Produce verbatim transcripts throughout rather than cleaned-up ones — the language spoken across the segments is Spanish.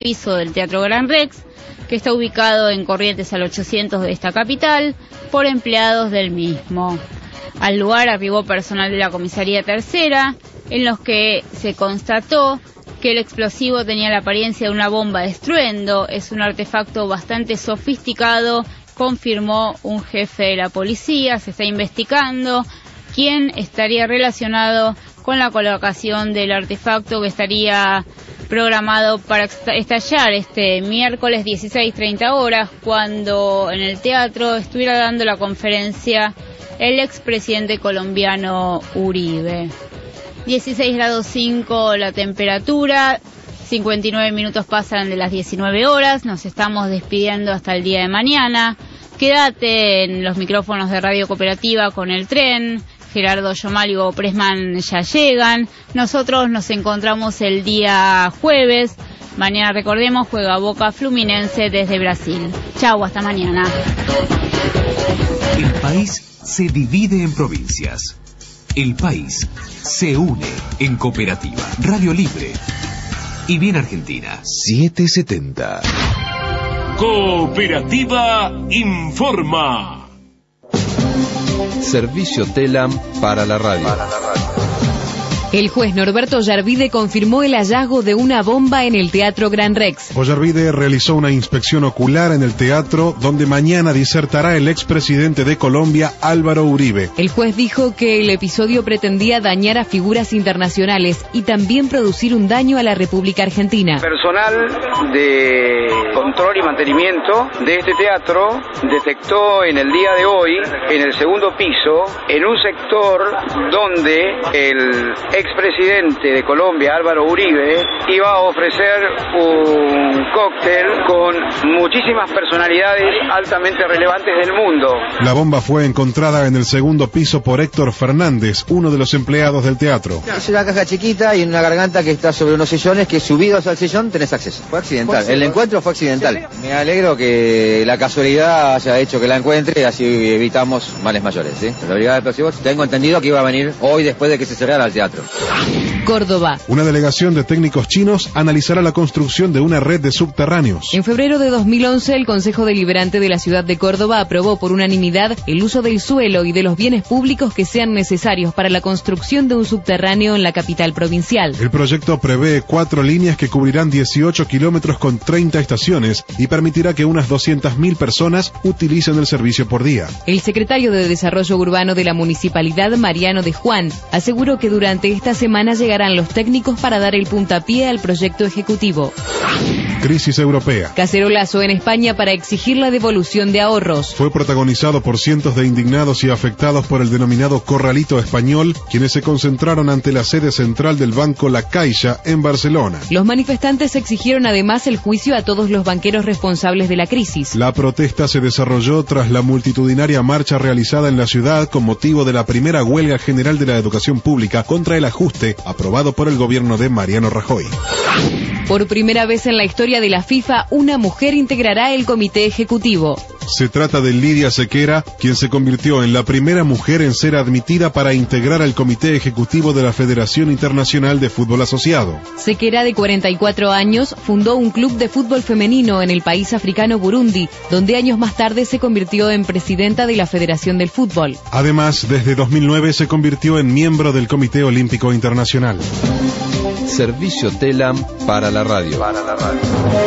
piso del Teatro Gran Rex, que está ubicado en Corrientes al ochocientos de esta capital, por empleados del mismo. Al lugar arribó personal de la comisaría tercera, en los que se constató que el explosivo tenía la apariencia de una bomba de estruendo. Es un artefacto bastante sofisticado, confirmó un jefe de la policía. Se está investigando quién estaría relacionado con la colocación del artefacto, que estaría programado para estallar este miércoles dieciséis treinta horas, cuando en el teatro estuviera dando la conferencia el expresidente colombiano Uribe. dieciséis grados cinco la temperatura, cincuenta y nueve minutos pasan de las diecinueve horas, nos estamos despidiendo hasta el día de mañana. Quédate en los micrófonos de Radio Cooperativa con el tren. Gerardo Yomal y Hugo Pressman ya llegan. Nosotros nos encontramos el día jueves. Mañana, recordemos, juega Boca Fluminense desde Brasil. Chau, hasta mañana. El país se divide en provincias. El país se une en Cooperativa, Radio Libre y Bien Argentina. setecientos setenta. Cooperativa informa. Servicio TELAM para la radio. Para la radio. El juez Norberto Yarvide confirmó el hallazgo de una bomba en el Teatro Gran Rex. Ollarvide realizó una inspección ocular en el teatro, donde mañana disertará el expresidente de Colombia, Álvaro Uribe. El juez dijo que el episodio pretendía dañar a figuras internacionales y también producir un daño a la República Argentina. Personal de control y mantenimiento de este teatro detectó en el día de hoy, en el segundo piso, en un sector donde el expresidente de Colombia, Álvaro Uribe, iba a ofrecer un cóctel con muchísimas personalidades altamente relevantes del mundo. La bomba fue encontrada en el segundo piso por Héctor Fernández, uno de los empleados del teatro. Es una caja chiquita y una garganta que está sobre unos sillones que, subidos al sillón, tenés acceso. Fue accidental. El encuentro fue accidental. Me alegro que la casualidad haya hecho que la encuentre y así evitamos males mayores, ¿sí? La brigada de explosivos, tengo entendido que iba a venir hoy después de que se cerrara el teatro. Córdoba. Una delegación de técnicos chinos analizará la construcción de una red de subterráneos. En febrero de dos mil once, el Consejo Deliberante de la ciudad de Córdoba aprobó por unanimidad el uso del suelo y de los bienes públicos que sean necesarios para la construcción de un subterráneo en la capital provincial. El proyecto prevé cuatro líneas que cubrirán dieciocho kilómetros con treinta estaciones y permitirá que unas doscientas mil personas utilicen el servicio por día. El secretario de Desarrollo Urbano de la municipalidad, Mariano de Juan, aseguró que durante esta semana llegarán los técnicos para dar el puntapié al proyecto ejecutivo. Crisis europea. Cacerolazo en España para exigir la devolución de ahorros. Fue protagonizado por cientos de indignados y afectados por el denominado corralito español, quienes se concentraron ante la sede central del banco La Caixa en Barcelona. Los manifestantes exigieron además el juicio a todos los banqueros responsables de la crisis. La protesta se desarrolló tras la multitudinaria marcha realizada en la ciudad con motivo de la primera huelga general de la educación pública contra el ajuste aprobado por el gobierno de Mariano Rajoy. Por primera vez en la historia de la FIFA, una mujer integrará el comité ejecutivo. Se trata de Lidia Sequera, quien se convirtió en la primera mujer en ser admitida para integrar el comité ejecutivo de la Federación Internacional de Fútbol Asociado. Sequera, de cuarenta y cuatro años, fundó un club de fútbol femenino en el país africano Burundi, donde años más tarde se convirtió en presidenta de la Federación del Fútbol. Además, desde dos mil nueve se convirtió en miembro del Comité Olímpico Internacional. Servicio TELAM para la radio. Para la radio.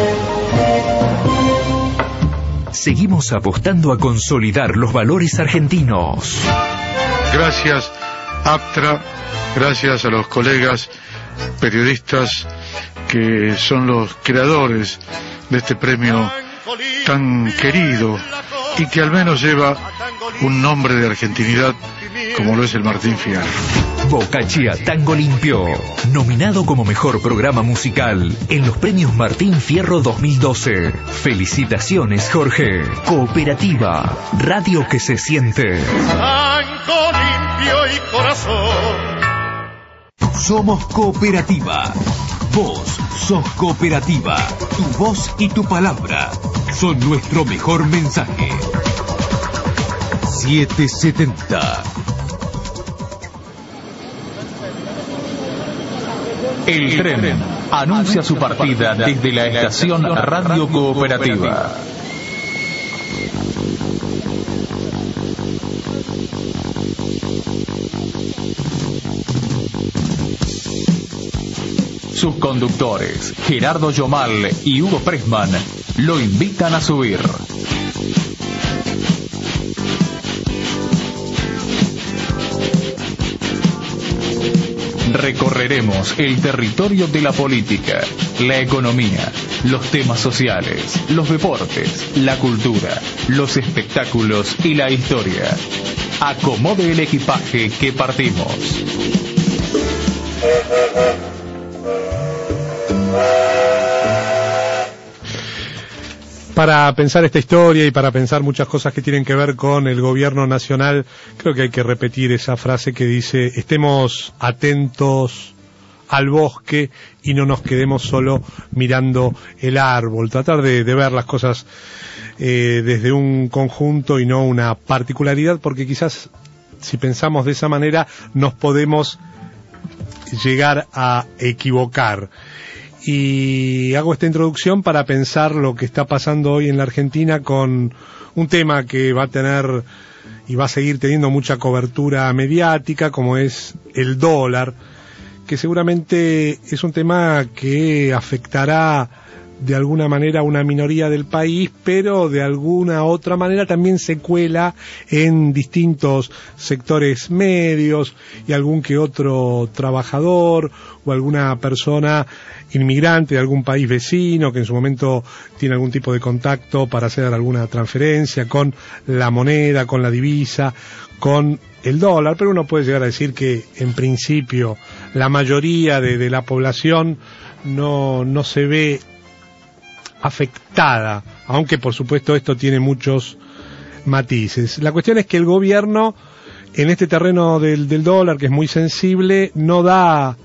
Seguimos apostando a consolidar los valores argentinos. Gracias, APTRA, gracias a los colegas periodistas que son los creadores de este premio tan querido y que al menos lleva un nombre de argentinidad como lo es el Martín Fierro. Bocaccia Tango Limpio, nominado como mejor programa musical en los premios Martín Fierro dos mil doce. Felicitaciones, Jorge. Cooperativa, radio que se siente. Tango limpio y corazón. Somos Cooperativa. Vos sos Cooperativa. Tu voz y tu palabra son nuestro mejor mensaje. setecientos setenta. El tren anuncia su partida desde la estación Radio Cooperativa. Sus conductores, Gerardo Yomal y Hugo Pressman, lo invitan a subir. Recorreremos el territorio de la política, la economía, los temas sociales, los deportes, la cultura, los espectáculos y la historia. Acomode el equipaje que partimos. Para pensar esta historia y para pensar muchas cosas que tienen que ver con el gobierno nacional, creo que hay que repetir esa frase que dice: estemos atentos al bosque y no nos quedemos solo mirando el árbol. Tratar de, de ver las cosas eh, desde un conjunto y no una particularidad, porque quizás si pensamos de esa manera nos podemos llegar a equivocar. Y hago esta introducción para pensar lo que está pasando hoy en la Argentina con un tema que va a tener y va a seguir teniendo mucha cobertura mediática, como es el dólar, que seguramente es un tema que afectará de alguna manera a una minoría del país, pero de alguna otra manera también se cuela en distintos sectores medios y algún que otro trabajador o alguna persona inmigrante de algún país vecino que en su momento tiene algún tipo de contacto para hacer alguna transferencia con la moneda, con la divisa, con el dólar. Pero uno puede llegar a decir que en principio la mayoría de, de la población no, no se ve afectada, aunque por supuesto esto tiene muchos matices. La cuestión es que el gobierno en este terreno del, del dólar, que es muy sensible, no da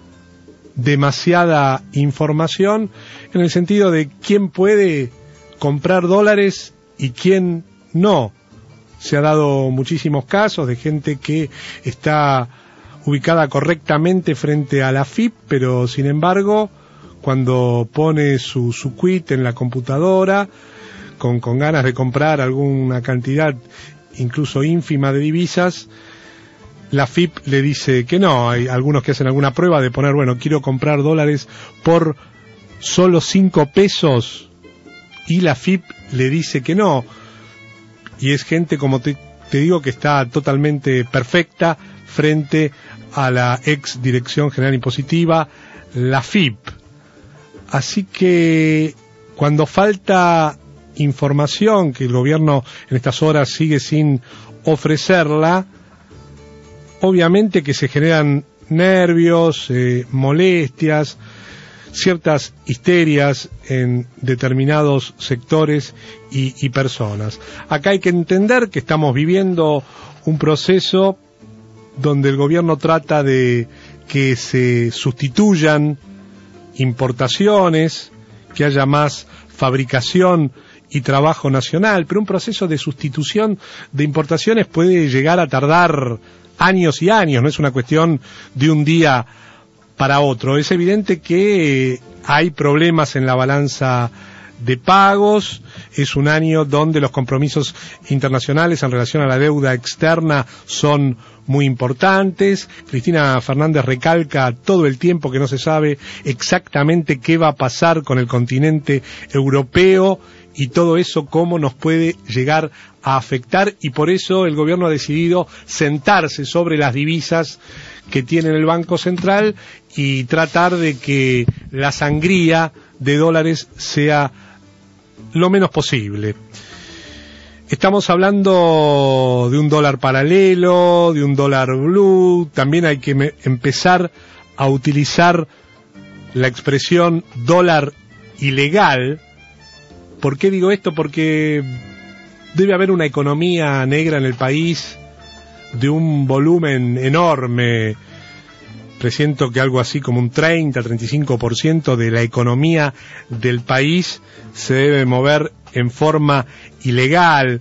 demasiada información en el sentido de quién puede comprar dólares y quién no. Se ha dado muchísimos casos de gente que está ubicada correctamente frente a la F I P, pero sin embargo cuando pone su, su quit en la computadora con, con ganas de comprar alguna cantidad incluso ínfima de divisas, la F I P le dice que no. Hay algunos que hacen alguna prueba de poner, bueno, quiero comprar dólares por solo cinco pesos, y la F I P le dice que no. Y es gente, como te, te digo, que está totalmente perfecta frente a la ex Dirección General Impositiva, la F I P. Así que cuando falta información, que el gobierno en estas horas sigue sin ofrecerla, obviamente que se generan nervios, eh, molestias, ciertas histerias en determinados sectores y, y personas. Acá hay que entender que estamos viviendo un proceso donde el gobierno trata de que se sustituyan importaciones, que haya más fabricación y trabajo nacional, pero un proceso de sustitución de importaciones puede llegar a tardar años y años, no es una cuestión de un día para otro. Es evidente que hay problemas en la balanza de pagos, es un año donde los compromisos internacionales en relación a la deuda externa son muy importantes. Cristina Fernández recalca todo el tiempo que no se sabe exactamente qué va a pasar con el continente europeo y todo eso cómo nos puede llegar a afectar, y por eso el gobierno ha decidido sentarse sobre las divisas que tiene el Banco Central y tratar de que la sangría de dólares sea lo menos posible. Estamos hablando de un dólar paralelo, de un dólar blue. También hay que me- empezar a utilizar la expresión dólar ilegal. ¿Por qué digo esto? Porque debe haber una economía negra en el país de un volumen enorme. Presiento que algo así como un treinta, treinta y cinco por ciento de la economía del país se debe mover en forma ilegal.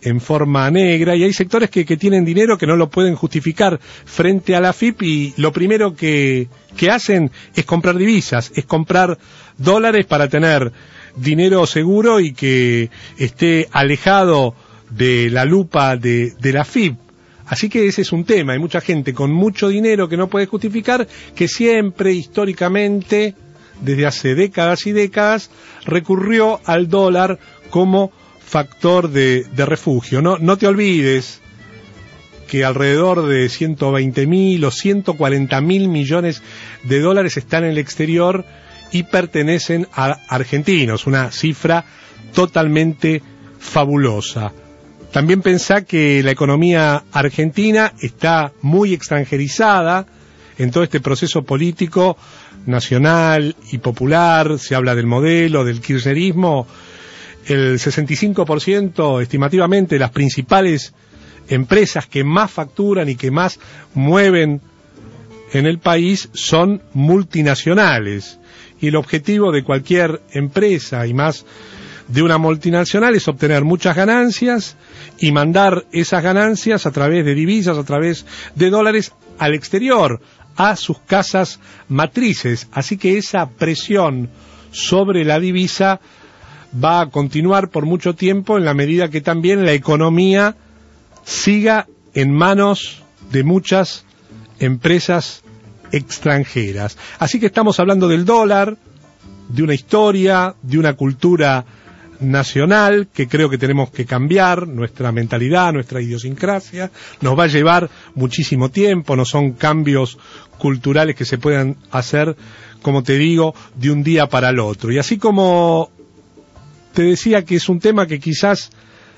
en forma negra, y hay sectores que, que tienen dinero que no lo pueden justificar frente a la F I P, y lo primero que, que hacen es comprar divisas, es comprar dólares para tener dinero seguro y que esté alejado de la lupa de, de la F I P. Así que ese es un tema. Hay mucha gente con mucho dinero que no puede justificar, que siempre, históricamente, desde hace décadas y décadas, recurrió al dólar como factor de, de refugio. No, no te olvides que alrededor de ciento veinte mil o ciento cuarenta mil millones de dólares están en el exterior y pertenecen a argentinos, una cifra totalmente fabulosa. También pensá que la economía argentina está muy extranjerizada en todo este proceso político nacional y popular. Se habla del modelo, del kirchnerismo. El sesenta y cinco por ciento estimativamente de las principales empresas que más facturan y que más mueven en el país son multinacionales. Y el objetivo de cualquier empresa, y más de una multinacional, es obtener muchas ganancias y mandar esas ganancias a través de divisas, a través de dólares al exterior, a sus casas matrices. Así que esa presión sobre la divisa va a continuar por mucho tiempo, en la medida que también la economía siga en manos de muchas empresas extranjeras. Así que estamos hablando del dólar, de una historia, de una cultura nacional que creo que tenemos que cambiar, nuestra mentalidad, nuestra idiosincrasia. Nos va a llevar muchísimo tiempo, no son cambios culturales que se puedan hacer, como te digo, de un día para el otro. Y así como te decía que es un tema que quizás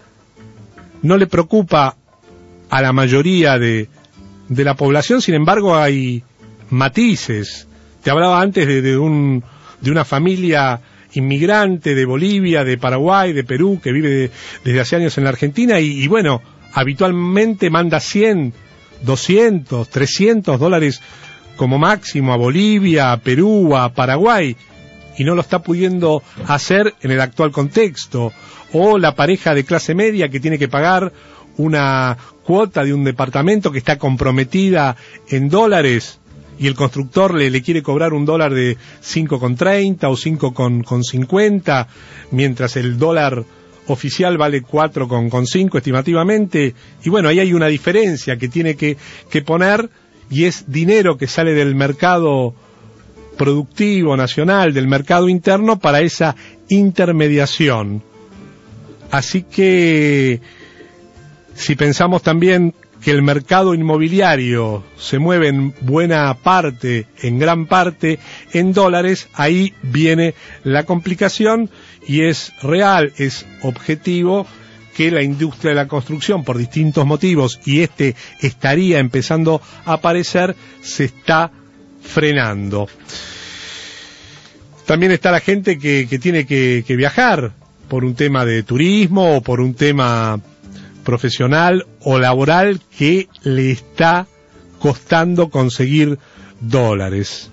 no le preocupa a la mayoría de, de la población, sin embargo hay matices. Te hablaba antes de, de, un, de una familia inmigrante de Bolivia, de Paraguay, de Perú, que vive de, desde hace años en la Argentina y, y bueno, habitualmente manda cien, doscientos, trescientos dólares como máximo a Bolivia, a Perú, a Paraguay, y no lo está pudiendo hacer en el actual contexto. O la pareja de clase media que tiene que pagar una cuota de un departamento que está comprometida en dólares y el constructor le, le quiere cobrar un dólar de cinco con treinta o cinco con cincuenta, mientras el dólar oficial vale cuatro con cinco estimativamente. Y bueno, ahí hay una diferencia que tiene que, que poner, y es dinero que sale del mercado productivo nacional, del mercado interno, para esa intermediación. Así que si pensamos también que el mercado inmobiliario se mueve en buena parte, en gran parte, en dólares, ahí viene la complicación, y es real, es objetivo que la industria de la construcción, por distintos motivos, y este estaría empezando a aparecer, se está frenando. También está la gente que, que tiene que, que viajar por un tema de turismo o por un tema profesional o laboral que le está costando conseguir dólares.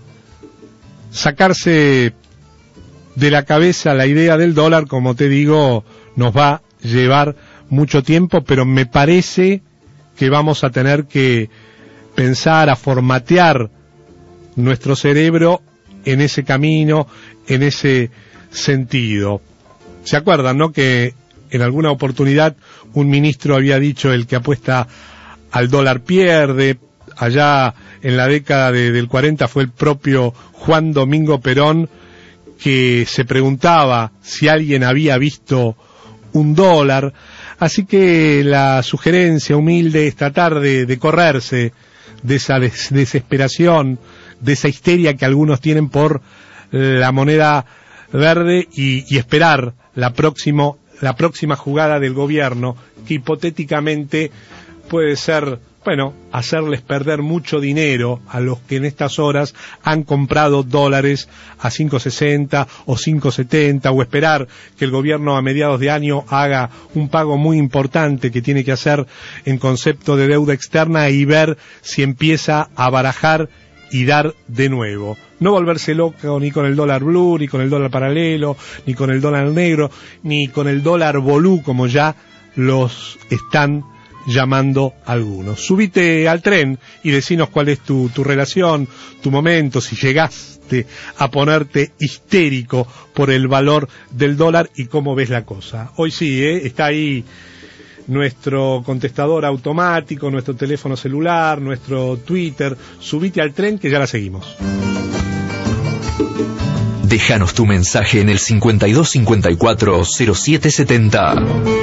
Sacarse de la cabeza la idea del dólar, como te digo, nos va a llevar mucho tiempo, pero me parece que vamos a tener que pensar, a formatear nuestro cerebro en ese camino, en ese sentido. ¿Se acuerdan, no?, que en alguna oportunidad un ministro había dicho: el que apuesta al dólar pierde? Allá en la década de, del cuarenta fue el propio Juan Domingo Perón que se preguntaba si alguien había visto un dólar. Así que la sugerencia humilde es tratar de, de correrse de esa des, desesperación, de esa histeria que algunos tienen por la moneda verde, y, y esperar la próximo, la próxima jugada del gobierno, que hipotéticamente puede ser, bueno, hacerles perder mucho dinero a los que en estas horas han comprado dólares a cinco sesenta o cinco setenta, o esperar que el gobierno a mediados de año haga un pago muy importante que tiene que hacer en concepto de deuda externa, y ver si empieza a barajar y dar de nuevo. No volverse loco ni con el dólar blue, ni con el dólar paralelo, ni con el dólar negro, ni con el dólar bolú, como ya los están llamando algunos. Subite al tren y decinos cuál es tu, tu relación, tu momento, si llegaste a ponerte histérico por el valor del dólar y cómo ves la cosa. Hoy sí, ¿eh? Está ahí nuestro contestador automático, nuestro teléfono celular, nuestro Twitter. Subite al tren que ya la seguimos. Déjanos tu mensaje en el cincuenta y dos cincuenta y cuatro cero siete setenta.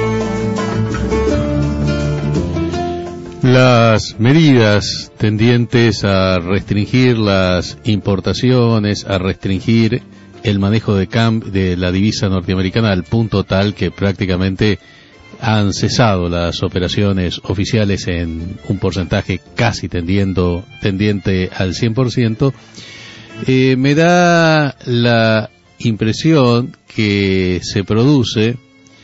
Las medidas tendientes a restringir las importaciones, a restringir el manejo de, cam- de la divisa norteamericana al punto tal que prácticamente han cesado las operaciones oficiales en un porcentaje casi tendiendo, tendiente al cien por ciento, eh, me da la impresión que se produce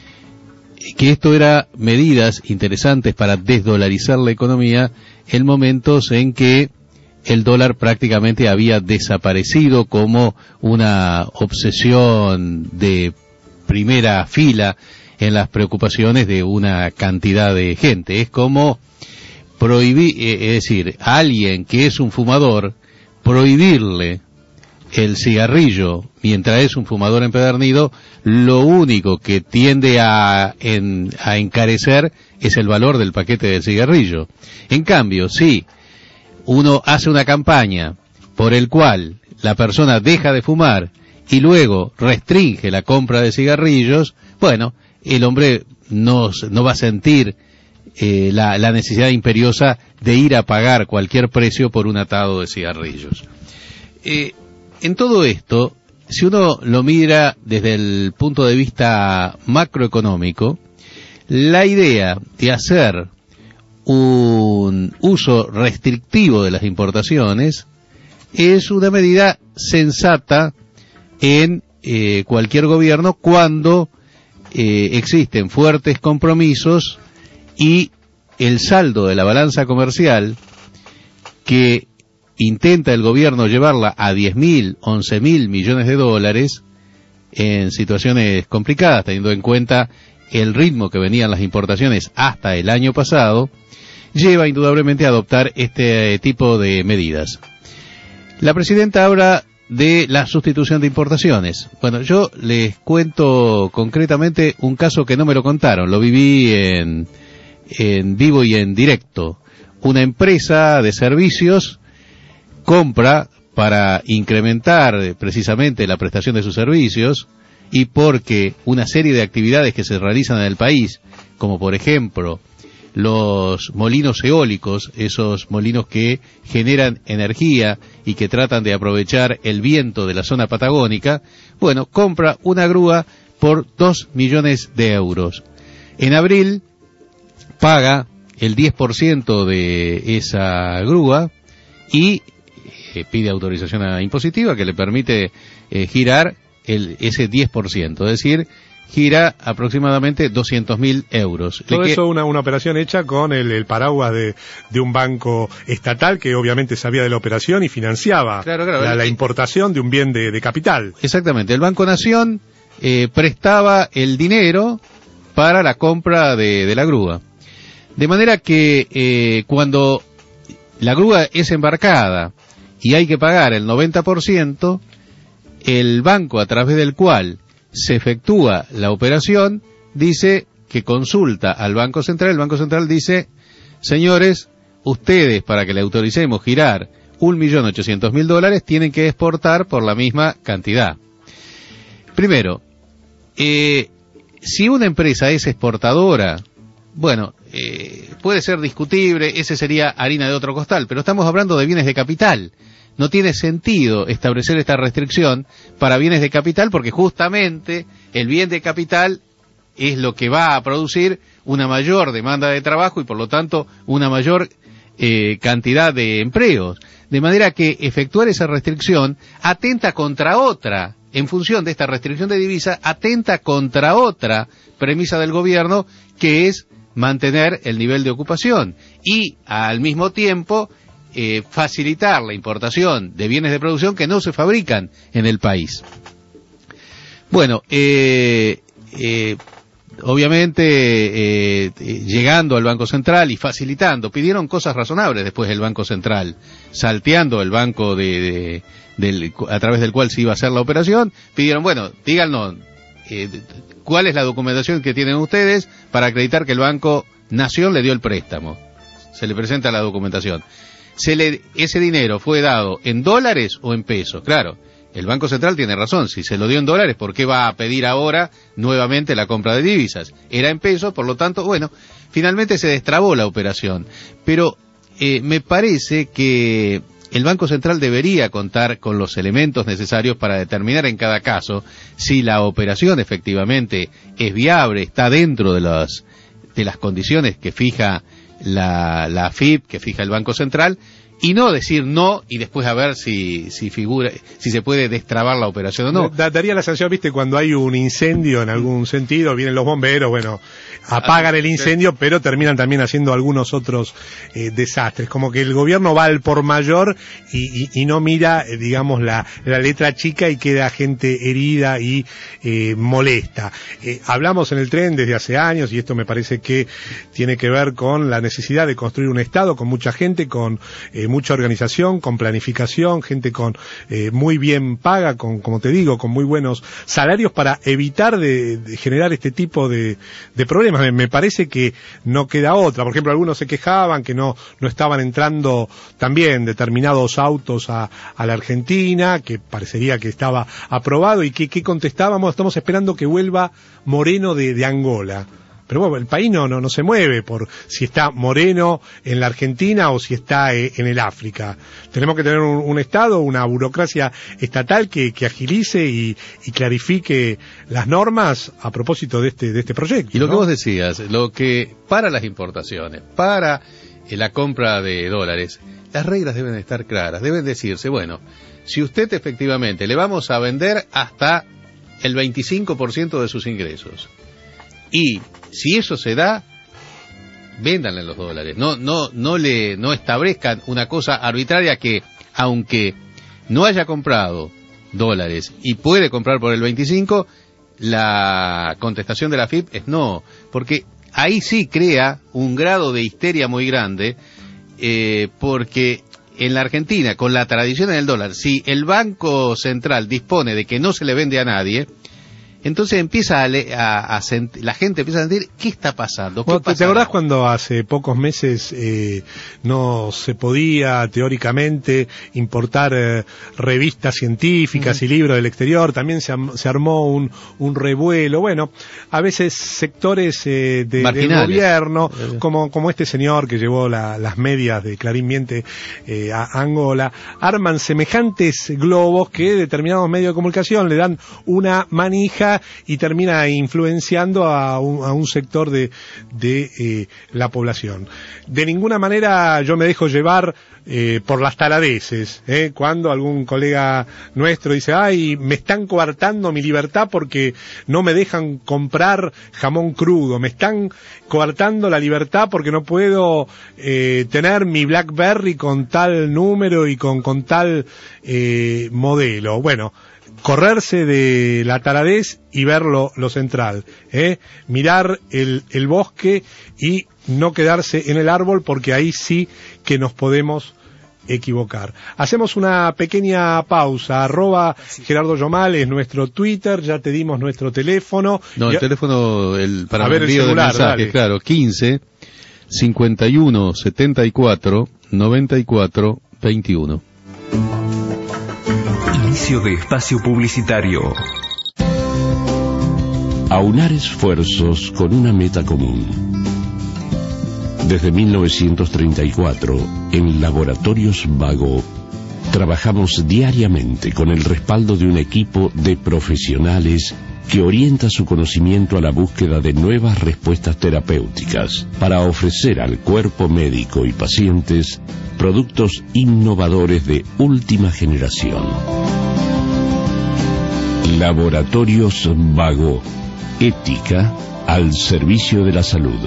que esto era medidas interesantes para desdolarizar la economía en momentos en que el dólar prácticamente había desaparecido como una obsesión de primera fila en las preocupaciones de una cantidad de gente. Es como prohibir, es decir, a alguien que es un fumador, prohibirle el cigarrillo mientras es un fumador empedernido, lo único que tiende a, en, a encarecer es el valor del paquete del cigarrillo. En cambio, si uno hace una campaña por el cual la persona deja de fumar y luego restringe la compra de cigarrillos, bueno, el hombre no, no va a sentir eh, la, la necesidad imperiosa de ir a pagar cualquier precio por un atado de cigarrillos. Eh, En todo esto, si uno lo mira desde el punto de vista macroeconómico, la idea de hacer un uso restrictivo de las importaciones es una medida sensata en eh, cualquier gobierno cuando eh, existen fuertes compromisos y el saldo de la balanza comercial que intenta el gobierno llevarla a diez mil, once mil millones de dólares en situaciones complicadas, teniendo en cuenta el ritmo que venían las importaciones hasta el año pasado, lleva indudablemente a adoptar este tipo de medidas. La presidenta habla de la sustitución de importaciones. Bueno, yo les cuento concretamente un caso que no me lo contaron, lo viví en, en vivo y en directo. Una empresa de servicios compra para incrementar precisamente la prestación de sus servicios y porque una serie de actividades que se realizan en el país, como por ejemplo los molinos eólicos, esos molinos que generan energía y que tratan de aprovechar el viento de la zona patagónica, bueno, compra una grúa por dos millones de euros. En abril paga el diez por ciento de esa grúa y eh, pide autorización a impositiva que le permite eh, girar el, ese diez por ciento, es decir, gira aproximadamente doscientos mil euros. Todo que... eso una, una operación hecha con el, el paraguas de, de un banco estatal que obviamente sabía de la operación y financiaba claro, claro, la, el... la importación de un bien de, de capital. Exactamente, el Banco Nación eh, prestaba el dinero para la compra de, de la grúa. De manera que eh, cuando la grúa es embarcada y hay que pagar el noventa por ciento, el banco a través del cual se efectúa la operación dice que consulta al Banco Central. El Banco Central dice: señores, ustedes para que le autoricemos girar un millón ochocientos mil dólares tienen que exportar por la misma cantidad. Primero, eh, si una empresa es exportadora, bueno, eh, puede ser discutible, ese sería harina de otro costal, pero estamos hablando de bienes de capital. No tiene sentido establecer esta restricción para bienes de capital porque justamente el bien de capital es lo que va a producir una mayor demanda de trabajo y por lo tanto una mayor eh, cantidad de empleos. De manera que efectuar esa restricción atenta contra otra, en función de esta restricción de divisa, atenta contra otra premisa del gobierno que es mantener el nivel de ocupación y al mismo tiempo Eh, facilitar la importación de bienes de producción que no se fabrican en el país. Bueno, eh, eh, obviamente eh, eh, eh, llegando al Banco Central y facilitando. Pidieron cosas razonables después del Banco Central, salteando el banco de, de del, a través del cual se iba a hacer la operación. Pidieron, bueno, díganos eh, cuál es la documentación que tienen ustedes para acreditar que el Banco Nación le dio el préstamo. Se le presenta la documentación. Se le, ese dinero fue dado en dólares o en pesos. Claro, el Banco Central tiene razón. Si se lo dio en dólares, ¿por qué va a pedir ahora nuevamente la compra de divisas? Era en pesos, por lo tanto, bueno, finalmente se destrabó la operación. Pero eh, me parece que el Banco Central debería contar con los elementos necesarios para determinar en cada caso si la operación efectivamente es viable, está dentro de las, de las condiciones que fija la, la A F I P, que fija el Banco Central, y no decir no y después a ver si si figura si se puede destrabar la operación o no. Daría la sanción, viste, cuando hay un incendio en algún sentido, vienen los bomberos, bueno, apagan el incendio, pero terminan también haciendo algunos otros eh, desastres, como que el gobierno va al por mayor y, y, y no mira, eh, digamos, la, la letra chica y queda gente herida y eh, molesta. Eh, hablamos en el tren desde hace años y esto me parece que tiene que ver con la necesidad de construir un Estado con mucha gente, con eh, mucha organización, con planificación, gente con eh, muy bien paga, con, como te digo, con muy buenos salarios para evitar de, de generar este tipo de, de problemas. Me, me parece que no queda otra. Por ejemplo, algunos se quejaban que no, no estaban entrando también determinados autos a, a la Argentina, que parecería que estaba aprobado, y que, que contestábamos, estamos esperando que vuelva Moreno de, de Angola. Pero bueno, el país no, no, no se mueve por si está Moreno en la Argentina o si está eh, en el África. Tenemos que tener un, un Estado, una burocracia estatal que, que agilice y, y clarifique las normas a propósito de este, de este proyecto. Y lo ¿no? que vos decías, lo que para las importaciones, para eh, la compra de dólares, las reglas deben estar claras. Deben decirse, bueno, si usted efectivamente le vamos a vender hasta el veinticinco por ciento de sus ingresos, y si eso se da, véndanle los dólares. No, no, no le, no establezcan una cosa arbitraria que, aunque no haya comprado dólares y puede comprar por el veinticinco, la contestación de la F I P es no, porque ahí sí crea un grado de histeria muy grande, eh, porque en la Argentina, con la tradición en el dólar, si el Banco Central dispone de que no se le vende a nadie, entonces empieza a, le, a, a sentir, la gente empieza a sentir, ¿qué está pasando? ¿Qué bueno, pasa? ¿Te acordás cuando hace pocos meses eh, no se podía teóricamente importar eh, revistas científicas mm. y libros del exterior? También se, se armó un, un revuelo. Bueno, a veces sectores eh, de, del gobierno, como, como este señor que llevó la, las medias de Clarín Miente eh, a Angola, arman semejantes globos que determinados medios de comunicación le dan una manija y termina influenciando a un, a un sector de, de eh, la población. De ninguna manera yo me dejo llevar eh, por las taladeces, ¿eh? Cuando algún colega nuestro dice, ay, me están coartando mi libertad porque no me dejan comprar jamón crudo, me están coartando la libertad porque no puedo eh, tener mi BlackBerry con tal número y con, con tal eh, modelo. Bueno, correrse de la taradez y ver lo, lo central, ¿eh? Mirar el, el bosque y no quedarse en el árbol, porque ahí sí que nos podemos equivocar. Hacemos una pequeña pausa. Arroba Gerardo Yomal es nuestro Twitter, ya te dimos nuestro teléfono. No, el y... teléfono el, para a el ver, envío el celular, de mensajes, dale. claro, quince, cincuenta y uno, setenta y cuatro, noventa y cuatro, veintiuno. Inicio de espacio publicitario. Aunar esfuerzos con una meta común. Desde mil novecientos treinta y cuatro, en Laboratorios Vago, trabajamos diariamente con el respaldo de un equipo de profesionales que orienta su conocimiento a la búsqueda de nuevas respuestas terapéuticas para ofrecer al cuerpo médico y pacientes productos innovadores de última generación. Laboratorios Vago, ética al servicio de la salud.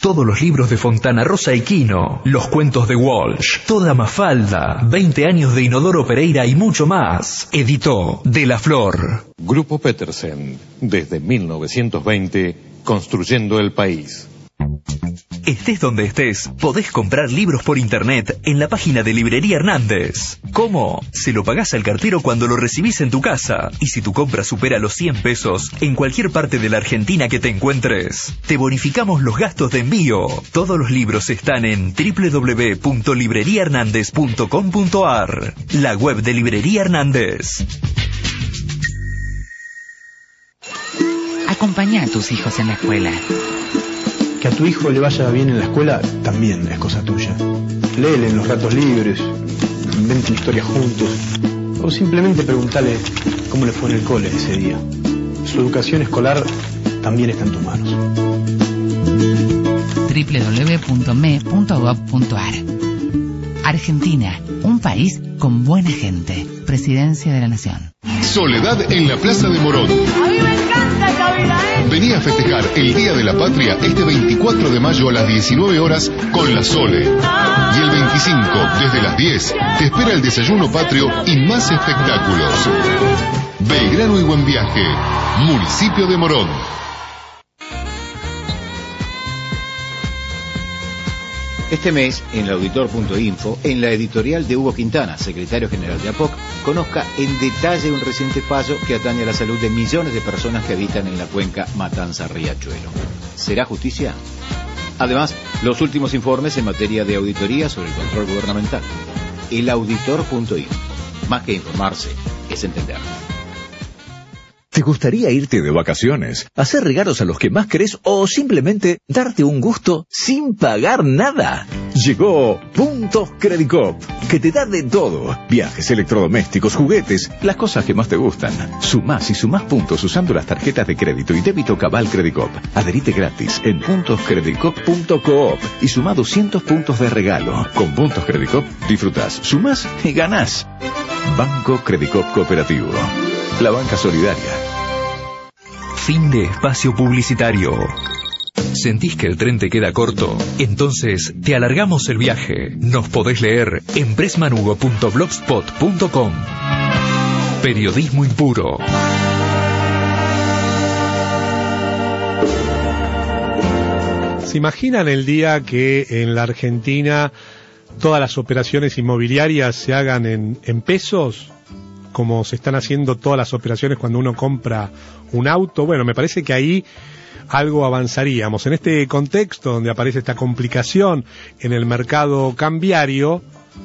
Todos los libros de Fontana Rosa y Quino, los cuentos de Walsh, toda Mafalda, veinte años de Inodoro Pereira y mucho más. Editó De la Flor. Grupo Petersen, desde mil novecientos veinte, construyendo el país. Estés donde estés, podés comprar libros por internet en la página de Librería Hernández. ¿Cómo? Se lo pagás al cartero cuando lo recibís en tu casa. Y si tu compra supera los cien pesos, en cualquier parte de la Argentina que te encuentres, te bonificamos los gastos de envío. Todos los libros están en doble u doble u doble u punto librería hernández punto com punto a r, la web de Librería Hernández. Acompañá a tus hijos en la escuela. Que a tu hijo le vaya bien en la escuela también es cosa tuya. Léele en los ratos libres, inventen historias juntos, o simplemente preguntale cómo le fue en el cole ese día. Su educación escolar también está en tus manos. doble u doble u doble u punto m e punto gob punto a r. Argentina, un país con buena gente. Presidencia de la Nación. Soledad en la Plaza de Morón. A mí me encanta esta vida, ¿eh? Vení a festejar el Día de la Patria este veinticuatro de mayo a las diecinueve horas con la Sole. Y el veinticinco, desde las diez, te espera el desayuno patrio y más espectáculos. Belgrano y Buen Viaje, municipio de Morón. Este mes, en el auditor punto info, en la editorial de Hugo Quintana, secretario general de A P O C, conozca en detalle un reciente fallo que atañe a la salud de millones de personas que habitan en la cuenca Matanza-Riachuelo. ¿Será justicia? Además, los últimos informes en materia de auditoría sobre el control gubernamental. el auditor punto info. Más que informarse, es entender. ¿Te gustaría irte de vacaciones, hacer regalos a los que más querés o simplemente darte un gusto sin pagar nada? Llegó Puntos Credicop, que te da de todo. Viajes, electrodomésticos, juguetes, las cosas que más te gustan. Sumás y sumás puntos usando las tarjetas de crédito y débito Cabal Credicop. Adherite gratis en puntos credicop punto coop y sumá doscientos puntos de regalo. Con Puntos Credicop disfrutás, sumás y ganás. Banco Credicop Cooperativo. La banca solidaria. Fin de espacio publicitario. ¿Sentís que el tren te queda corto? Entonces te alargamos el viaje. Nos podés leer en pressmanugo punto blogspot punto com. Periodismo impuro. ¿Se imaginan el día que en la Argentina todas las operaciones inmobiliarias se hagan en, en pesos? Como se están haciendo todas las operaciones cuando uno compra un auto. Bueno, me parece que ahí algo avanzaríamos. En este contexto donde aparece esta complicación en el mercado cambiario,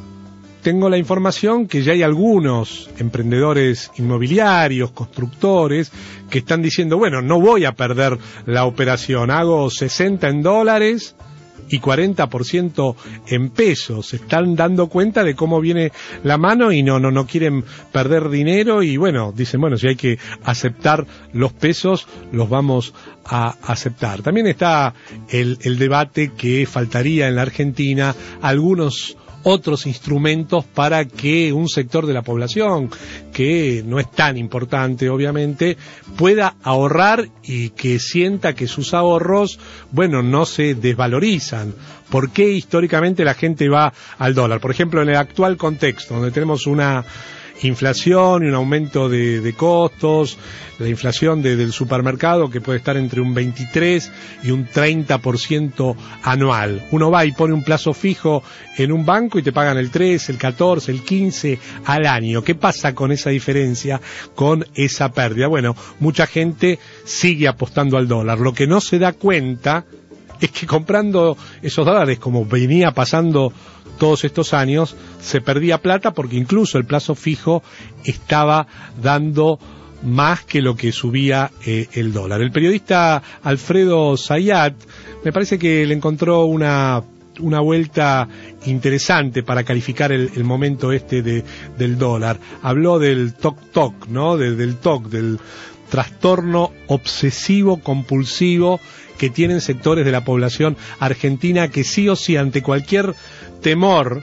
tengo la información que ya hay algunos emprendedores inmobiliarios, constructores, que están diciendo, bueno, no voy a perder la operación, hago sesenta en dólares y cuarenta por ciento en pesos. Se están dando cuenta de cómo viene la mano y no no no quieren perder dinero y bueno, dicen, bueno, si hay que aceptar los pesos, los vamos a aceptar. También está el, el debate que faltaría en la Argentina algunos otros instrumentos para que un sector de la población, que no es tan importante obviamente, pueda ahorrar y que sienta que sus ahorros, bueno, no se desvalorizan. ¿Por qué históricamente la gente va al dólar? Por ejemplo, en el actual contexto, donde tenemos una inflación y un aumento de, de costos, la inflación de, del supermercado que puede estar entre un veintitrés y un treinta por ciento anual. Uno va y pone un plazo fijo en un banco y te pagan el tres, el catorce, el quince al año. ¿Qué pasa con esa diferencia, con esa pérdida? Bueno, mucha gente sigue apostando al dólar. Lo que no se da cuenta es que comprando esos dólares, como venía pasando todos estos años, se perdía plata porque incluso el plazo fijo estaba dando más que lo que subía eh, el dólar. El periodista Alfredo Zayat me parece que le encontró una una vuelta interesante para calificar el, el momento este de, del dólar. Habló del toc-toc, ¿no? De, del toc, del trastorno obsesivo compulsivo que tienen sectores de la población argentina que sí o sí ante cualquier temor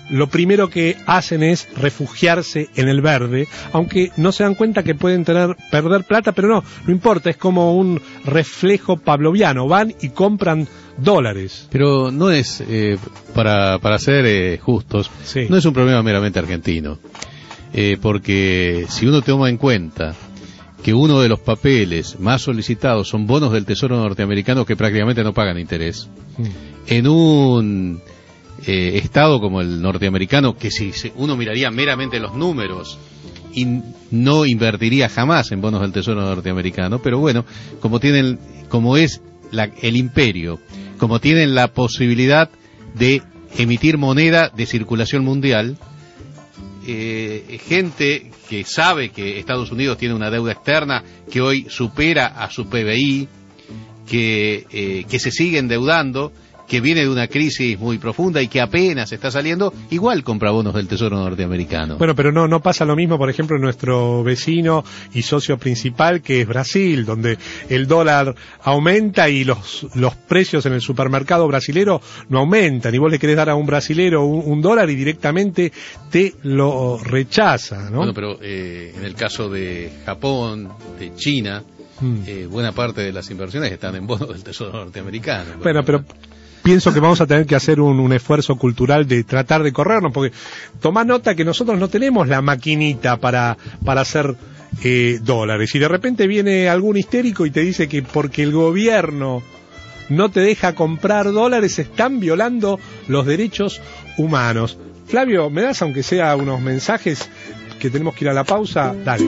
lo primero que hacen es refugiarse en el verde, aunque no se dan cuenta que pueden tener perder plata, pero no, no importa, es como un reflejo pavloviano, van y compran dólares. Pero no es, eh, para, para ser eh, justos, sí. no es un problema meramente argentino, eh, porque si uno toma en cuenta que uno de los papeles más solicitados son bonos del Tesoro norteamericano que prácticamente no pagan interés, mm. en un eh, estado como el norteamericano, que si uno miraría meramente los números, y no invertiría jamás en bonos del Tesoro norteamericano, pero bueno, como tienen, como es la, el imperio, como tienen la posibilidad de emitir moneda de circulación mundial, eh, gente que sabe que Estados Unidos tiene una deuda externa que hoy supera a su P B I, que, eh, que se sigue endeudando, que viene de una crisis muy profunda y que apenas está saliendo, igual compra bonos del Tesoro norteamericano. Bueno, pero no no pasa lo mismo, por ejemplo, en nuestro vecino y socio principal, que es Brasil, donde el dólar aumenta y los los precios en el supermercado brasilero no aumentan, y vos le querés dar a un brasilero un, un dólar y directamente te lo rechaza, ¿no? Bueno, pero eh, en el caso de Japón, de China, hmm. eh, buena parte de las inversiones están en bonos del Tesoro norteamericano. Bueno, pero pienso que vamos a tener que hacer un, un esfuerzo cultural de tratar de corrernos, porque tomá nota que nosotros no tenemos la maquinita para, para hacer eh, dólares, y de repente viene algún histérico y te dice que porque el gobierno no te deja comprar dólares están violando los derechos humanos. Flavio, ¿me das aunque sea unos mensajes que tenemos que ir a la pausa? Dale.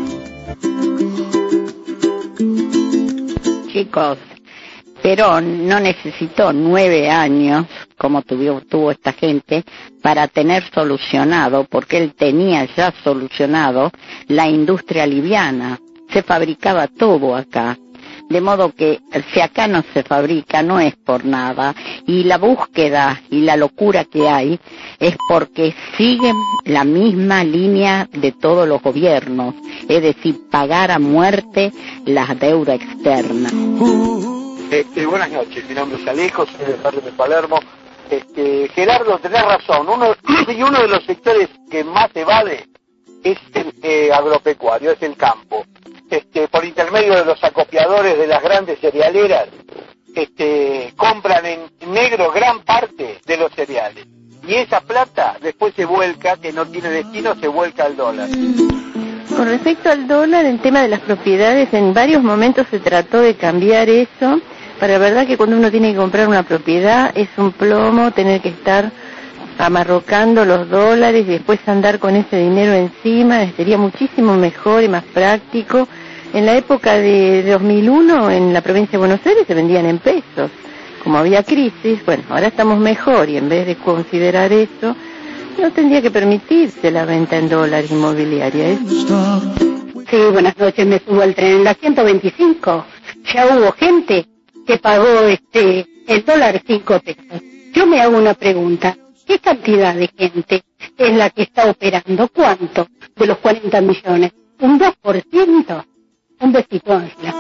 Chicos, Perón no necesitó nueve años, como tuvo, tuvo esta gente, para tener solucionado, porque él tenía ya solucionado la industria liviana. Se fabricaba todo acá. De modo que si acá no se fabrica, no es por nada. Y la búsqueda y la locura que hay es porque siguen la misma línea de todos los gobiernos. Es decir, pagar a muerte la deuda externa. Este, buenas noches, mi nombre es Alejo, soy del barrio de Palermo. Este, Gerardo, tenés razón, uno, y uno de los sectores que más evade es el eh, agropecuario, es el campo. Este, por intermedio de los acopiadores de las grandes cerealeras, este, compran en negro gran parte de los cereales. Y esa plata después se vuelca, que no tiene destino, se vuelca al dólar. Con respecto al dólar, en tema de las propiedades, en varios momentos se trató de cambiar eso. Para la verdad que cuando uno tiene que comprar una propiedad es un plomo tener que estar amarrocando los dólares y después andar con ese dinero encima. Sería muchísimo mejor y más práctico. En la época de dos mil uno, en la provincia de Buenos Aires se vendían en pesos. Como había crisis, bueno, ahora estamos mejor y en vez de considerar eso, no tendría que permitirse la venta en dólares inmobiliaria. ¿eh? Sí, buenas noches, me subo al tren en la ciento veinticinco. Ya hubo gente que pagó este el dólar cinco pesos. Yo me hago una pregunta. ¿Qué cantidad de gente es la que está operando? ¿Cuánto de los cuarenta millones? ¿Un dos por ciento? Un besito, Ángela.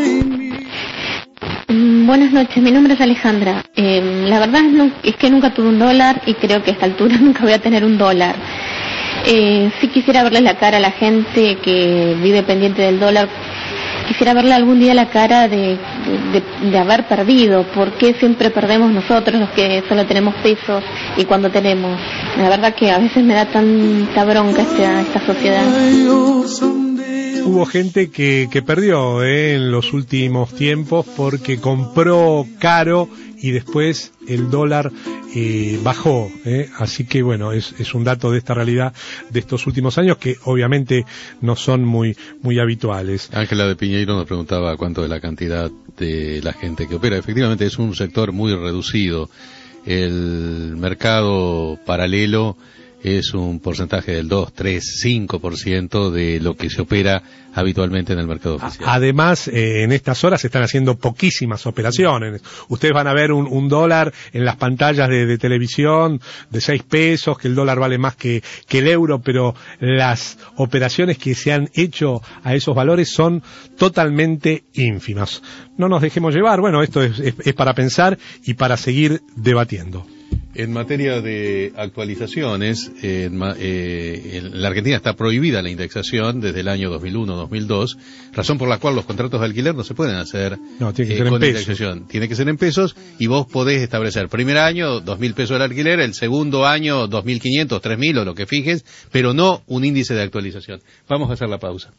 Mm, buenas noches, mi nombre es Alejandra. Eh, la verdad es, no, es que nunca tuve un dólar y creo que a esta altura nunca voy a tener un dólar. Eh, sí quisiera verle la cara a la gente que vive pendiente del dólar. Quisiera verle algún día la cara de, de, de haber perdido. ¿Por qué siempre perdemos nosotros los que solo tenemos pesos y cuando tenemos? La verdad que a veces me da tanta bronca esta, esta sociedad. Hubo gente que, que perdió eh, en los últimos tiempos porque compró caro y después el dólar eh, bajó, eh. Así que bueno, es, es un dato de esta realidad de estos últimos años que obviamente no son muy muy habituales. Ángela de Piñeiro nos preguntaba cuánto de la cantidad de la gente que opera. Efectivamente es un sector muy reducido. El mercado paralelo es un porcentaje del dos, tres, cinco por ciento de lo que se opera habitualmente en el mercado oficial. Además, eh, en estas horas se están haciendo poquísimas operaciones. Ustedes van a ver un, un dólar en las pantallas de, de televisión de seis pesos, que el dólar vale más que, que el euro, pero las operaciones que se han hecho a esos valores son totalmente ínfimas. No nos dejemos llevar, bueno, esto es, es, es para pensar y para seguir debatiendo. En materia de actualizaciones, en, eh, en la Argentina está prohibida la indexación desde el año dos mil uno dos mil dos, razón por la cual los contratos de alquiler no se pueden hacer no, tiene que eh, ser con en pesos. indexación. Tiene que ser en pesos y vos podés establecer primer año dos mil pesos el alquiler, el segundo año dos mil quinientos, tres mil o lo que fijes, pero no un índice de actualización. Vamos a hacer la pausa.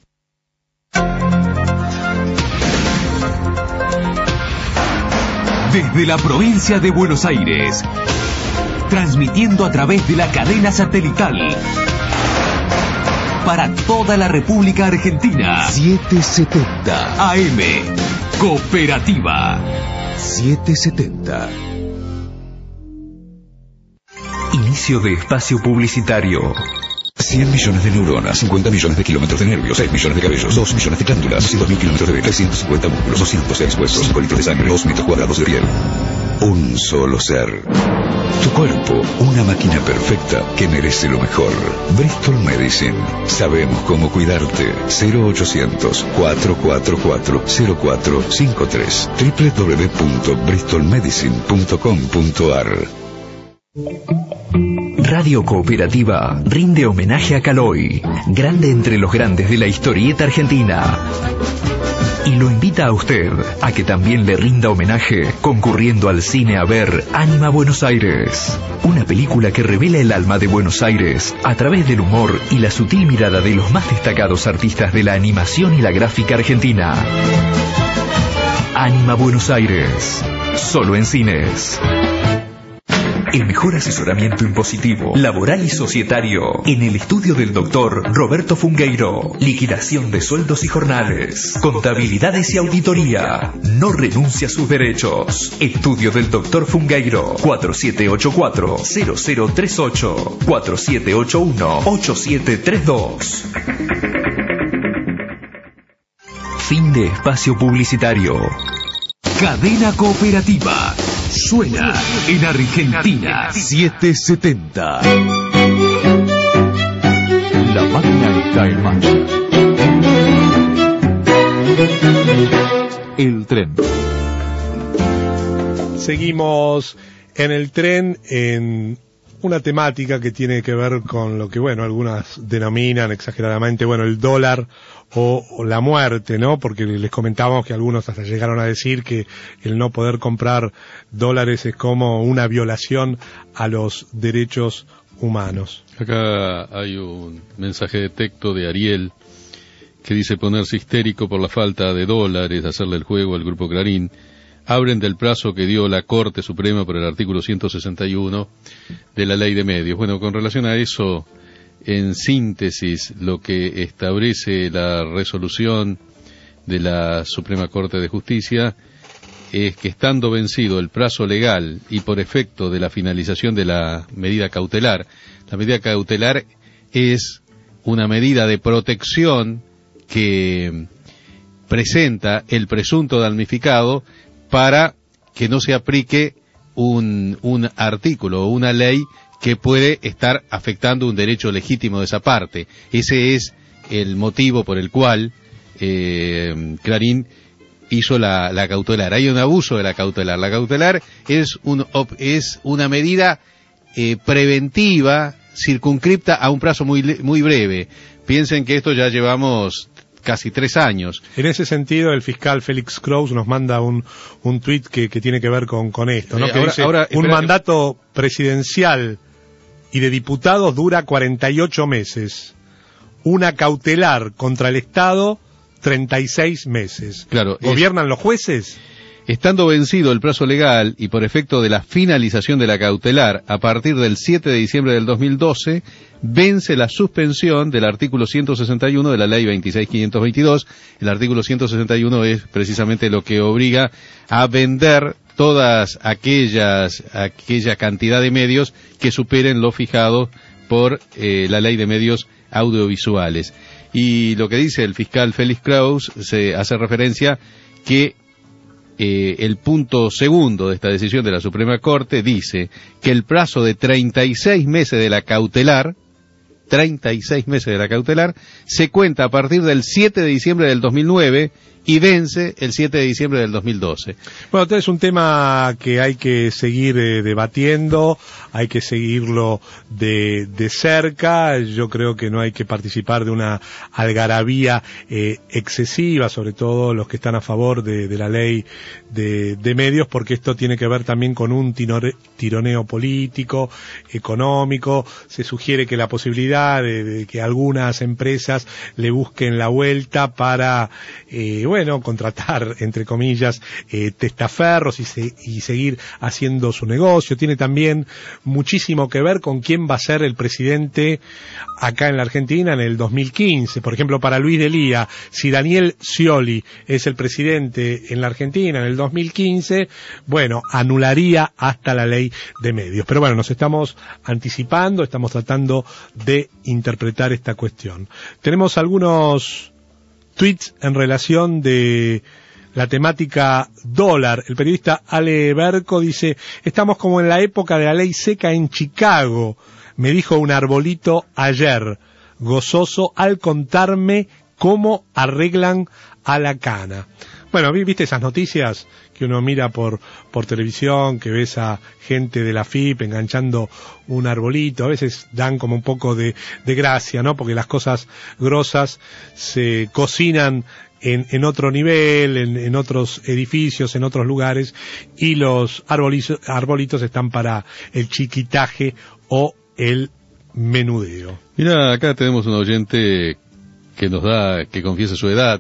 Desde la provincia de Buenos Aires, transmitiendo a través de la cadena satelital para toda la República Argentina. setecientos setenta A M, Cooperativa. setecientos setenta. Inicio de espacio publicitario. cien millones de neuronas, cincuenta millones de kilómetros de nervios, seis millones de cabellos, dos millones de glándulas, doscientos mil kilómetros de venas, trescientos cincuenta músculos, doscientos seis huesos, cinco litros de sangre, dos metros cuadrados de piel. Un solo ser. Tu cuerpo, una máquina perfecta que merece lo mejor. Bristol Medicine. Sabemos cómo cuidarte. cero ochocientos, cuatrocientos cuarenta y cuatro, cero cuatro cincuenta y tres. doble u doble u doble u punto bristol medicine punto com punto a r. Radio Cooperativa rinde homenaje a Caloi, grande entre los grandes de la historieta argentina. Y lo invita a usted a que también le rinda homenaje concurriendo al cine a ver Ánima Buenos Aires, una película que revela el alma de Buenos Aires a través del humor y la sutil mirada de los más destacados artistas de la animación y la gráfica argentina. Ánima Buenos Aires, solo en cines. El mejor asesoramiento impositivo, laboral y societario en el estudio del doctor Roberto Fungueiro. Liquidación de sueldos y jornales, contabilidades y auditoría. No renuncia a sus derechos. Estudio del doctor Fungueiro. cuatro siete ocho cuatro, cero cero tres ocho, cuatro siete ocho uno, ocho siete tres dos. Fin de espacio publicitario. Cadena Cooperativa. Suena en Argentina. setecientos setenta. La máquina está en marcha. El tren. Seguimos en el tren en una temática que tiene que ver con lo que, bueno, algunas denominan exageradamente, bueno, el dólar o, o la muerte, ¿no? Porque les comentábamos que algunos hasta llegaron a decir que el no poder comprar dólares es como una violación a los derechos humanos. Acá hay un mensaje de texto de Ariel que dice: ponerse histérico por la falta de dólares, hacerle el juego al Grupo Clarín. Abren del plazo que dio la Corte Suprema por el artículo ciento sesenta y uno de la Ley de Medios. Bueno, con relación a eso, en síntesis, lo que establece la resolución de la Suprema Corte de Justicia es que, estando vencido el plazo legal y por efecto de la finalización de la medida cautelar, la medida cautelar es una medida de protección que presenta el presunto damnificado para que no se aplique un, un artículo o una ley que puede estar afectando un derecho legítimo de esa parte. Ese es el motivo por el cual eh, Clarín hizo la, la cautelar. Hay un abuso de la cautelar. La cautelar es, un, es una medida eh, preventiva, circunscripta a un plazo muy, muy breve. Piensen que esto ya llevamos casi tres años. En ese sentido, el fiscal Félix Kraus nos manda un, un tuit que, que tiene que ver con, con esto, ¿no? Eh, que ahora, dice, ahora, un espera, mandato presidencial y de diputados dura cuarenta y ocho meses. Una cautelar contra el Estado, treinta y seis meses. Claro. ¿Gobiernan es... los jueces? Estando vencido el plazo legal y por efecto de la finalización de la cautelar a partir del siete de diciembre del dos mil doce, vence la suspensión del artículo ciento sesenta y uno de la ley veintiséis mil quinientos veintidós. El artículo ciento sesenta y uno es precisamente lo que obliga a vender todas aquellas aquella cantidad de medios que superen lo fijado por eh, la ley de medios audiovisuales. Y lo que dice el fiscal Félix Kraus se hace referencia que Eh, el punto segundo de esta decisión de la Suprema Corte dice que el plazo de treinta y seis meses de la cautelar, treinta y seis meses de la cautelar, se cuenta a partir del siete de diciembre del dos mil nueve, y vence el siete de diciembre del dos mil doce. Bueno, entonces es un tema que hay que seguir eh, debatiendo, hay que seguirlo de, de cerca. Yo creo que no hay que participar de una algarabía eh, excesiva, sobre todo los que están a favor de, de la ley de, de medios, porque esto tiene que ver también con un tinore, tironeo político, económico. Se sugiere que la posibilidad de, de que algunas empresas le busquen la vuelta para eh, bueno, contratar, entre comillas, eh, testaferros y, se, y seguir haciendo su negocio. Tiene también muchísimo que ver con quién va a ser el presidente acá en la Argentina en el dos mil quince. Por ejemplo, para Luis Delía, si Daniel Scioli es el presidente en la Argentina en el dos mil quince, bueno, anularía hasta la ley de medios. Pero bueno, nos estamos anticipando, estamos tratando de interpretar esta cuestión. Tenemos algunos tweets en relación de la temática dólar. El periodista Ale Berco dice: estamos como en la época de la ley seca en Chicago, me dijo un arbolito ayer, gozoso al contarme cómo arreglan a la cana. Bueno, ¿viste esas noticias que uno mira por por televisión, que ves a gente de la F I P enganchando un arbolito? A veces dan como un poco de, de gracia, ¿no? Porque las cosas grosas se cocinan en, en otro nivel, en, en otros edificios, en otros lugares, y los arbolitos, arbolitos están para el chiquitaje o el menudeo. Mira, acá tenemos un oyente que nos da, que confiesa su edad,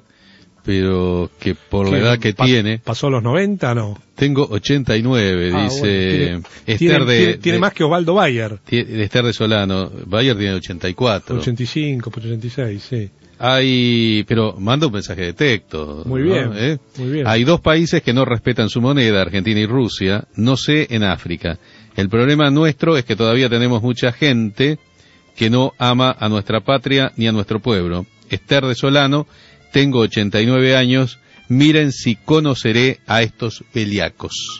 pero que por la edad que pa tiene... ¿Pasó los noventa, no? Tengo ochenta y nueve, ah, dice... Bueno, tiene, Esther tiene, de, tiene, tiene de, más que Osvaldo Bayer. De Esther de Solano. Bayer tiene ochenta y cuatro. ochenta y cinco, ochenta y seis, sí. Hay... Pero manda un mensaje de texto. Muy ¿no? bien, ¿Eh? muy bien. Hay dos países que no respetan su moneda, Argentina y Rusia. No sé en África. El problema nuestro es que todavía tenemos mucha gente que no ama a nuestra patria ni a nuestro pueblo. Esther de Solano, tengo ochenta y nueve años, miren si conoceré a estos beliacos.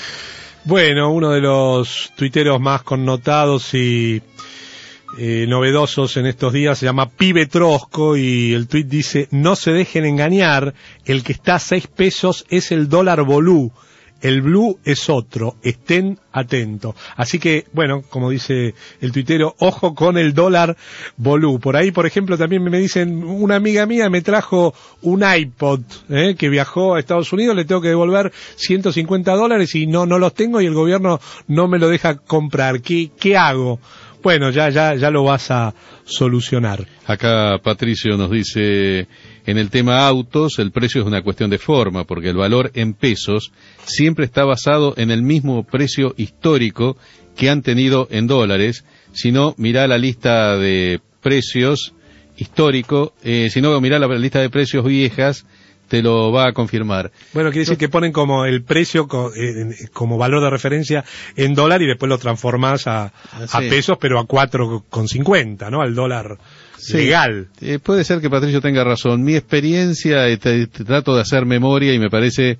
Bueno, uno de los tuiteros más connotados y eh, novedosos en estos días se llama Pibe Trosco, y el tuit dice: no se dejen engañar, el que está a seis pesos es el dólar bolú. El blue es otro, estén atentos. Así que, bueno, como dice el tuitero, ojo con el dólar bolú. Por ahí, por ejemplo, también me dicen, una amiga mía me trajo un iPod, ¿eh? que viajó a Estados Unidos, le tengo que devolver ciento cincuenta dólares y no no los tengo y el gobierno no me lo deja comprar. ¿Qué, qué hago? Bueno, ya, ya, ya lo vas a solucionar. Acá Patricio nos dice: en el tema autos, el precio es una cuestión de forma, porque el valor en pesos siempre está basado en el mismo precio histórico que han tenido en dólares. Si no, mirá la lista de precios histórico, eh, si no, mirá la lista de precios viejas, te lo va a confirmar. Bueno, quiere decir que ponen como el precio co, eh, como valor de referencia en dólar y después lo transformás a, a sí. pesos, pero a cuatro con cincuenta, ¿no? Al dólar sí. legal. Eh, puede ser que Patricio tenga razón. Mi experiencia, eh, te, te trato de hacer memoria y me parece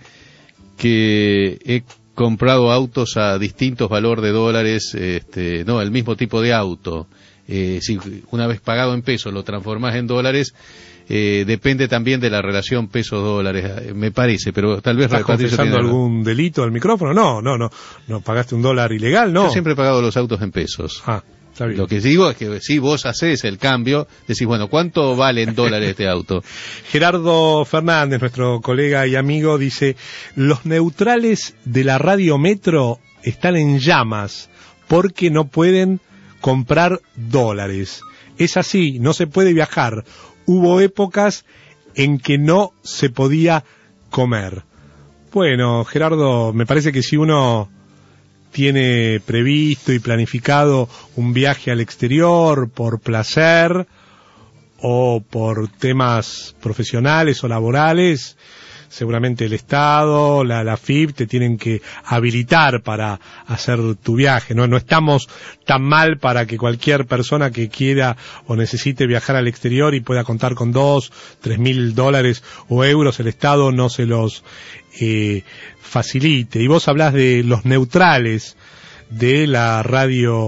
que he comprado autos a distintos valores de dólares, este, no, el mismo tipo de auto. Eh, si una vez pagado en pesos lo transformás en dólares, Eh, depende también de la relación pesos-dólares, eh, me parece, pero tal vez... ¿Estás confesando algún delito al micrófono? No, no, no, no pagaste un dólar ilegal, ¿no? Yo siempre he pagado los autos en pesos. Ah, está bien. Lo que digo es que si vos haces el cambio, decís, bueno, ¿cuánto vale en dólares este auto? Gerardo Fernández, nuestro colega y amigo, dice: los neutrales de la radio Metro están en llamas porque no pueden comprar dólares. Es así, no se puede viajar. Hubo épocas en que no se podía comer. Bueno, Gerardo, me parece que si uno tiene previsto y planificado un viaje al exterior por placer o por temas profesionales o laborales, seguramente el Estado, la, la F I P te tienen que habilitar para hacer tu viaje, ¿no? No estamos tan mal para que cualquier persona que quiera o necesite viajar al exterior y pueda contar con dos, tres mil dólares o euros, el Estado no se los eh, facilite. Y vos hablás de los neutrales de la radio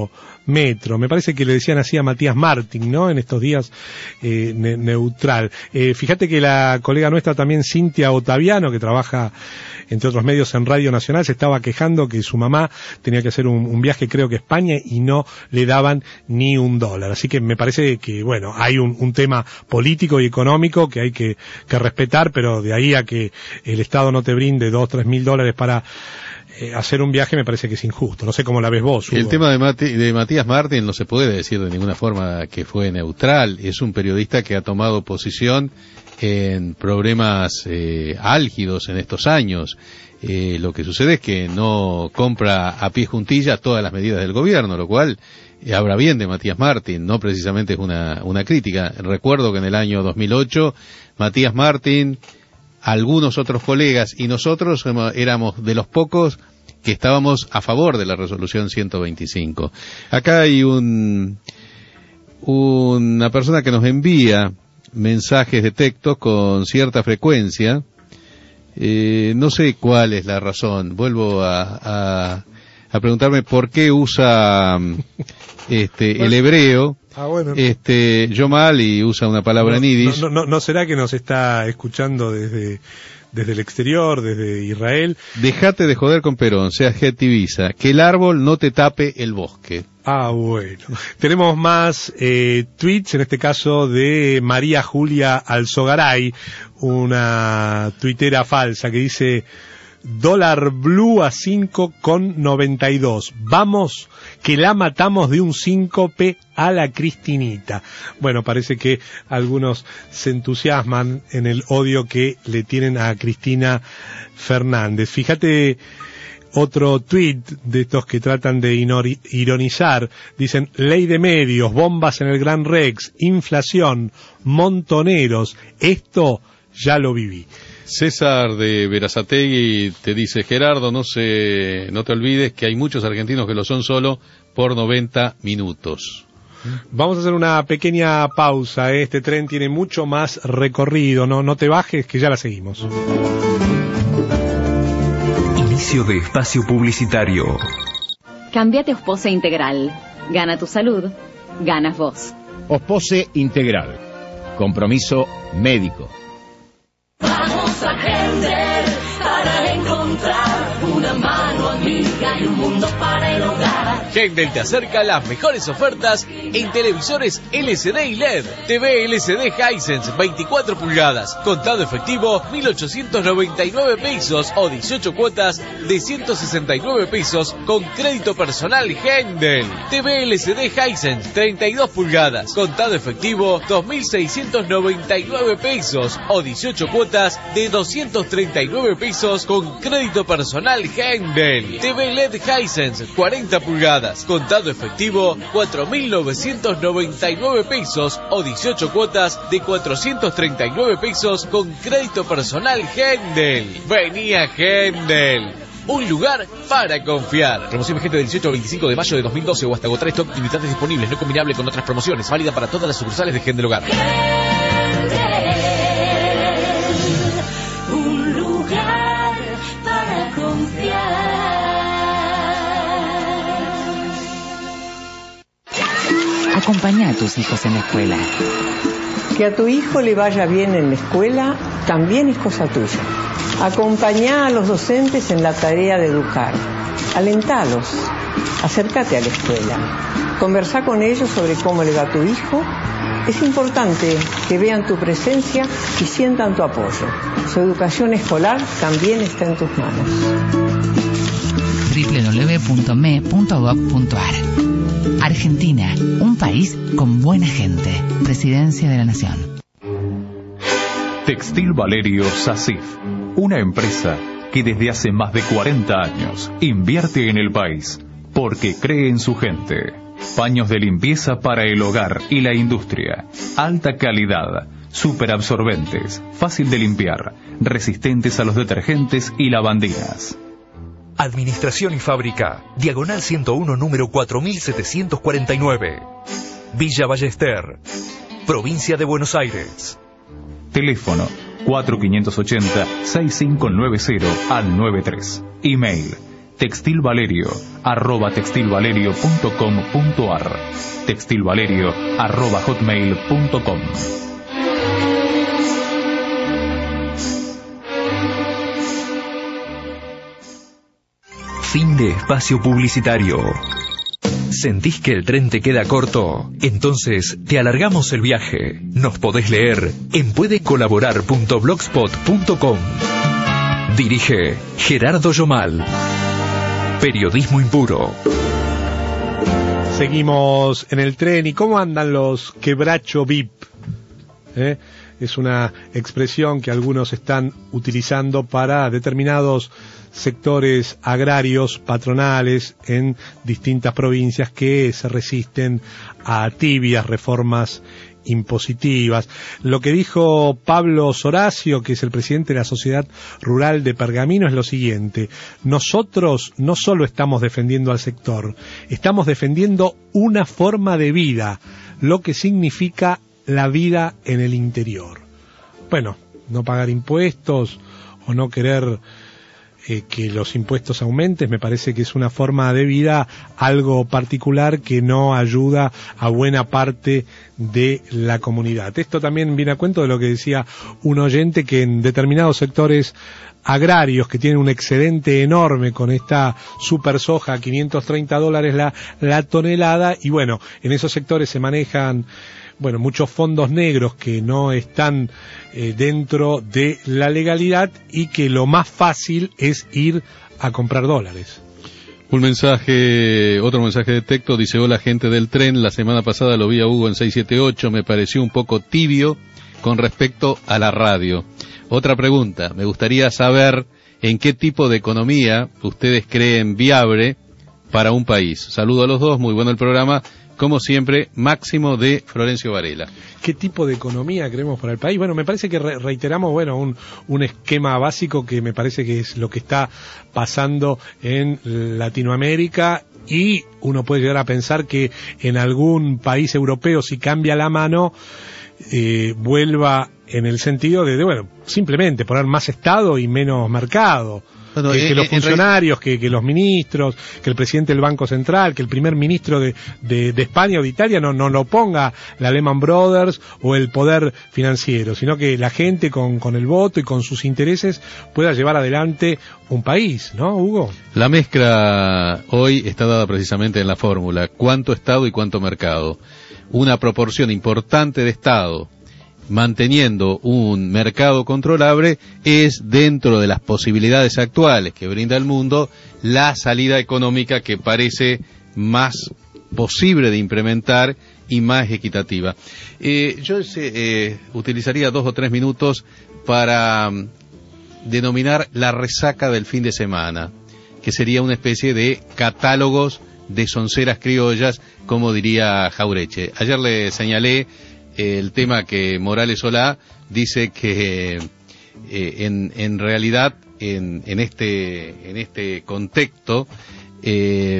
metro. Me parece que le decían así a Matías Martín, ¿no? En estos días eh, ne neutral. Eh, fíjate que la colega nuestra también, Cintia Otaviano, que trabaja entre otros medios en Radio Nacional, se estaba quejando que su mamá tenía que hacer un, un viaje, creo que a España, y no le daban ni un dólar. Así que me parece que, bueno, hay un, un tema político y económico que hay que, que respetar, pero de ahí a que el Estado no te brinde dos, tres mil dólares para eh, hacer un viaje, me parece que es injusto. No sé cómo la ves vos, Hugo. El tema de, Mati, de Matías Martín no se puede decir de ninguna forma que fue neutral. Es un periodista que ha tomado posición en problemas eh, álgidos en estos años. Eh, lo que sucede es que no compra a pie juntilla todas las medidas del gobierno, lo cual eh, habla bien de Matías Martín, no precisamente es una, una crítica. Recuerdo que en el año dos mil ocho, Matías Martín, algunos otros colegas y nosotros éramos de los pocos que estábamos a favor de la resolución ciento veinticinco. Acá hay un una persona que nos envía mensajes de texto con cierta frecuencia. Eh, no sé cuál es la razón. Vuelvo a, a, a preguntarme por qué usa este el hebreo. Ah, bueno. Este, yo mal y usa una palabra no, en yiddish. No, no, no será que nos está escuchando desde desde el exterior, desde Israel. Dejate de joder con Perón, se adjetiviza. Que el árbol no te tape el bosque. Ah, bueno. Tenemos más eh, tweets, en este caso de María Julia Alzogaray, una tuitera falsa que dice: dólar blue a cinco con noventa y dos. Vamos, que la matamos de un síncope a la Cristinita. Bueno, parece que algunos se entusiasman en el odio que le tienen a Cristina Fernández. Fíjate otro tuit de estos que tratan de ironizar. Dicen: ley de medios, bombas en el Gran Rex, inflación, montoneros. Esto ya lo viví. César de Berazategui te dice: Gerardo, no se, no te olvides que hay muchos argentinos que lo son solo por noventa minutos. Vamos a hacer una pequeña pausa, ¿eh? Este tren tiene mucho más recorrido, no, no te bajes que ya la seguimos. Inicio de espacio publicitario. Cámbiate a Ospose Integral. Gana tu salud, ganas vos. Ospose Integral. Compromiso médico. Vamos a Hender para encontrar una mano amiga y un mundo para el hogar. Hender te acerca las mejores ofertas en televisores L C D y L E D. T V L C D Hisense veinticuatro pulgadas, contado efectivo mil ochocientos noventa y nueve pesos o dieciocho cuotas de ciento sesenta y nueve pesos con crédito personal Hender. T V L C D Hisense treinta y dos pulgadas, contado efectivo dos mil seiscientos noventa y nueve pesos o dieciocho cuotas de doscientos treinta y nueve pesos con crédito personal Hender. T V L E D Hisense cuarenta pulgadas, contado efectivo cuatro mil novecientos noventa y nueve pesos o dieciocho cuotas de cuatrocientos treinta y nueve pesos con crédito personal Hender. Vení a Hender, un lugar para confiar. Promoción vigente del dieciocho al veinticinco de mayo de dos mil doce o hasta agotar stock, limitantes disponibles, no combinable con otras promociones, válida para todas las sucursales de Hender Hogar. Un lugar para confiar. Acompañá a tus hijos en la escuela. Que a tu hijo le vaya bien en la escuela también es cosa tuya. Acompañá a los docentes en la tarea de educar. Alentalos. Acércate a la escuela. Conversá con ellos sobre cómo le va a tu hijo. Es importante que vean tu presencia y sientan tu apoyo. Su educación escolar también está en tus manos. doble u doble u doble u punto m e punto gov punto a r. Argentina, un país con buena gente. Presidencia de la Nación. Textil Valerio SACIF, una empresa que desde hace más de cuarenta años invierte en el país porque cree en su gente. Paños de limpieza para el hogar y la industria. Alta calidad, superabsorbentes, fácil de limpiar, resistentes a los detergentes y lavandinas. Administración y Fábrica, Diagonal ciento uno, número cuatro mil setecientos cuarenta y nueve. Villa Ballester, Provincia de Buenos Aires. Teléfono cuatro cinco ocho cero, seis cinco nueve cero al noventa y tres. Email Textil Valerio, arroba textilvalerio punto com punto ar, textilvalerio arroba hotmail punto com. Fin de espacio publicitario. ¿Sentís que el tren te queda corto? Entonces te alargamos el viaje. Nos podés leer en puede colaborar punto blogspot punto com. Dirige Gerardo Yomal. Periodismo impuro. Seguimos en el tren. ¿Y cómo andan los quebracho V I P? ¿Eh? Es una expresión que algunos están utilizando para determinados sectores agrarios, patronales, en distintas provincias que se resisten a tibias reformas impositivas. Lo que dijo Pablo Soracio, que es el presidente de la Sociedad Rural de Pergamino, es lo siguiente: nosotros no solo estamos defendiendo al sector, estamos defendiendo una forma de vida, lo que significa la vida en el interior. Bueno, no pagar impuestos o no querer eh, que los impuestos aumenten, me parece que es una forma de vida algo particular que no ayuda a buena parte de la comunidad. Esto también viene a cuento de lo que decía un oyente, que en determinados sectores agrarios que tienen un excedente enorme con esta super soja, quinientos treinta dólares la, la tonelada, y bueno, en esos sectores se manejan bueno, muchos fondos negros que no están eh, dentro de la legalidad, y que lo más fácil es ir a comprar dólares. Un mensaje, otro mensaje de texto, dice: hola gente del tren, la semana pasada lo vi a Hugo en seiscientos setenta y ocho, me pareció un poco tibio con respecto a la radio. Otra pregunta, me gustaría saber en qué tipo de economía ustedes creen viable para un país. Saludo a los dos, muy bueno el programa. Como siempre, Máximo de Florencio Varela. ¿Qué tipo de economía creemos para el país? Bueno, me parece que re reiteramos bueno un, un esquema básico que me parece que es lo que está pasando en Latinoamérica, y uno puede llegar a pensar que en algún país europeo, si cambia la mano, eh, vuelva en el sentido de, de, bueno, simplemente poner más Estado y menos mercado. Bueno, que, eh, que los funcionarios, que, que los ministros, que el presidente del Banco Central, que el primer ministro de, de, de España o de Italia no, no lo ponga la Lehman Brothers o el poder financiero, sino que la gente con, con el voto y con sus intereses pueda llevar adelante un país, ¿no, Hugo? La mezcla hoy está dada precisamente en la fórmula: cuánto Estado y cuánto mercado. Una proporción importante de Estado manteniendo un mercado controlable es, dentro de las posibilidades actuales que brinda el mundo, la salida económica que parece más posible de implementar y más equitativa. Eh, yo eh, utilizaría dos o tres minutos para um, denominar la resaca del fin de semana, que sería una especie de catálogos de sonceras criollas, como diría Jaureche. Ayer le señalé el tema que Morales Solá dice que eh, en, en realidad en, en este en este contexto eh,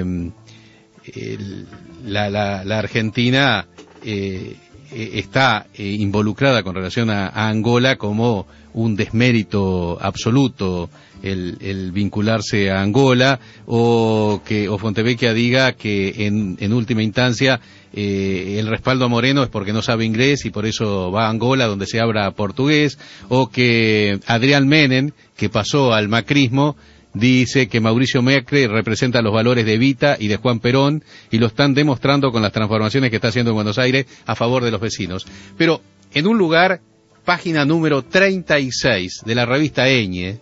el, la, la, la Argentina eh, está eh, involucrada con relación a, a Angola como un desmérito absoluto el, el vincularse a Angola, o que o Fontevecchia diga que en, en última instancia eh, el respaldo a Moreno es porque no sabe inglés y por eso va a Angola donde se habla portugués, o que Adrián Menem, que pasó al macrismo, dice que Mauricio Macri representa los valores de Evita y de Juan Perón, y lo están demostrando con las transformaciones que está haciendo en Buenos Aires a favor de los vecinos. Pero en un lugar, página número treinta y seis de la revista Eñe,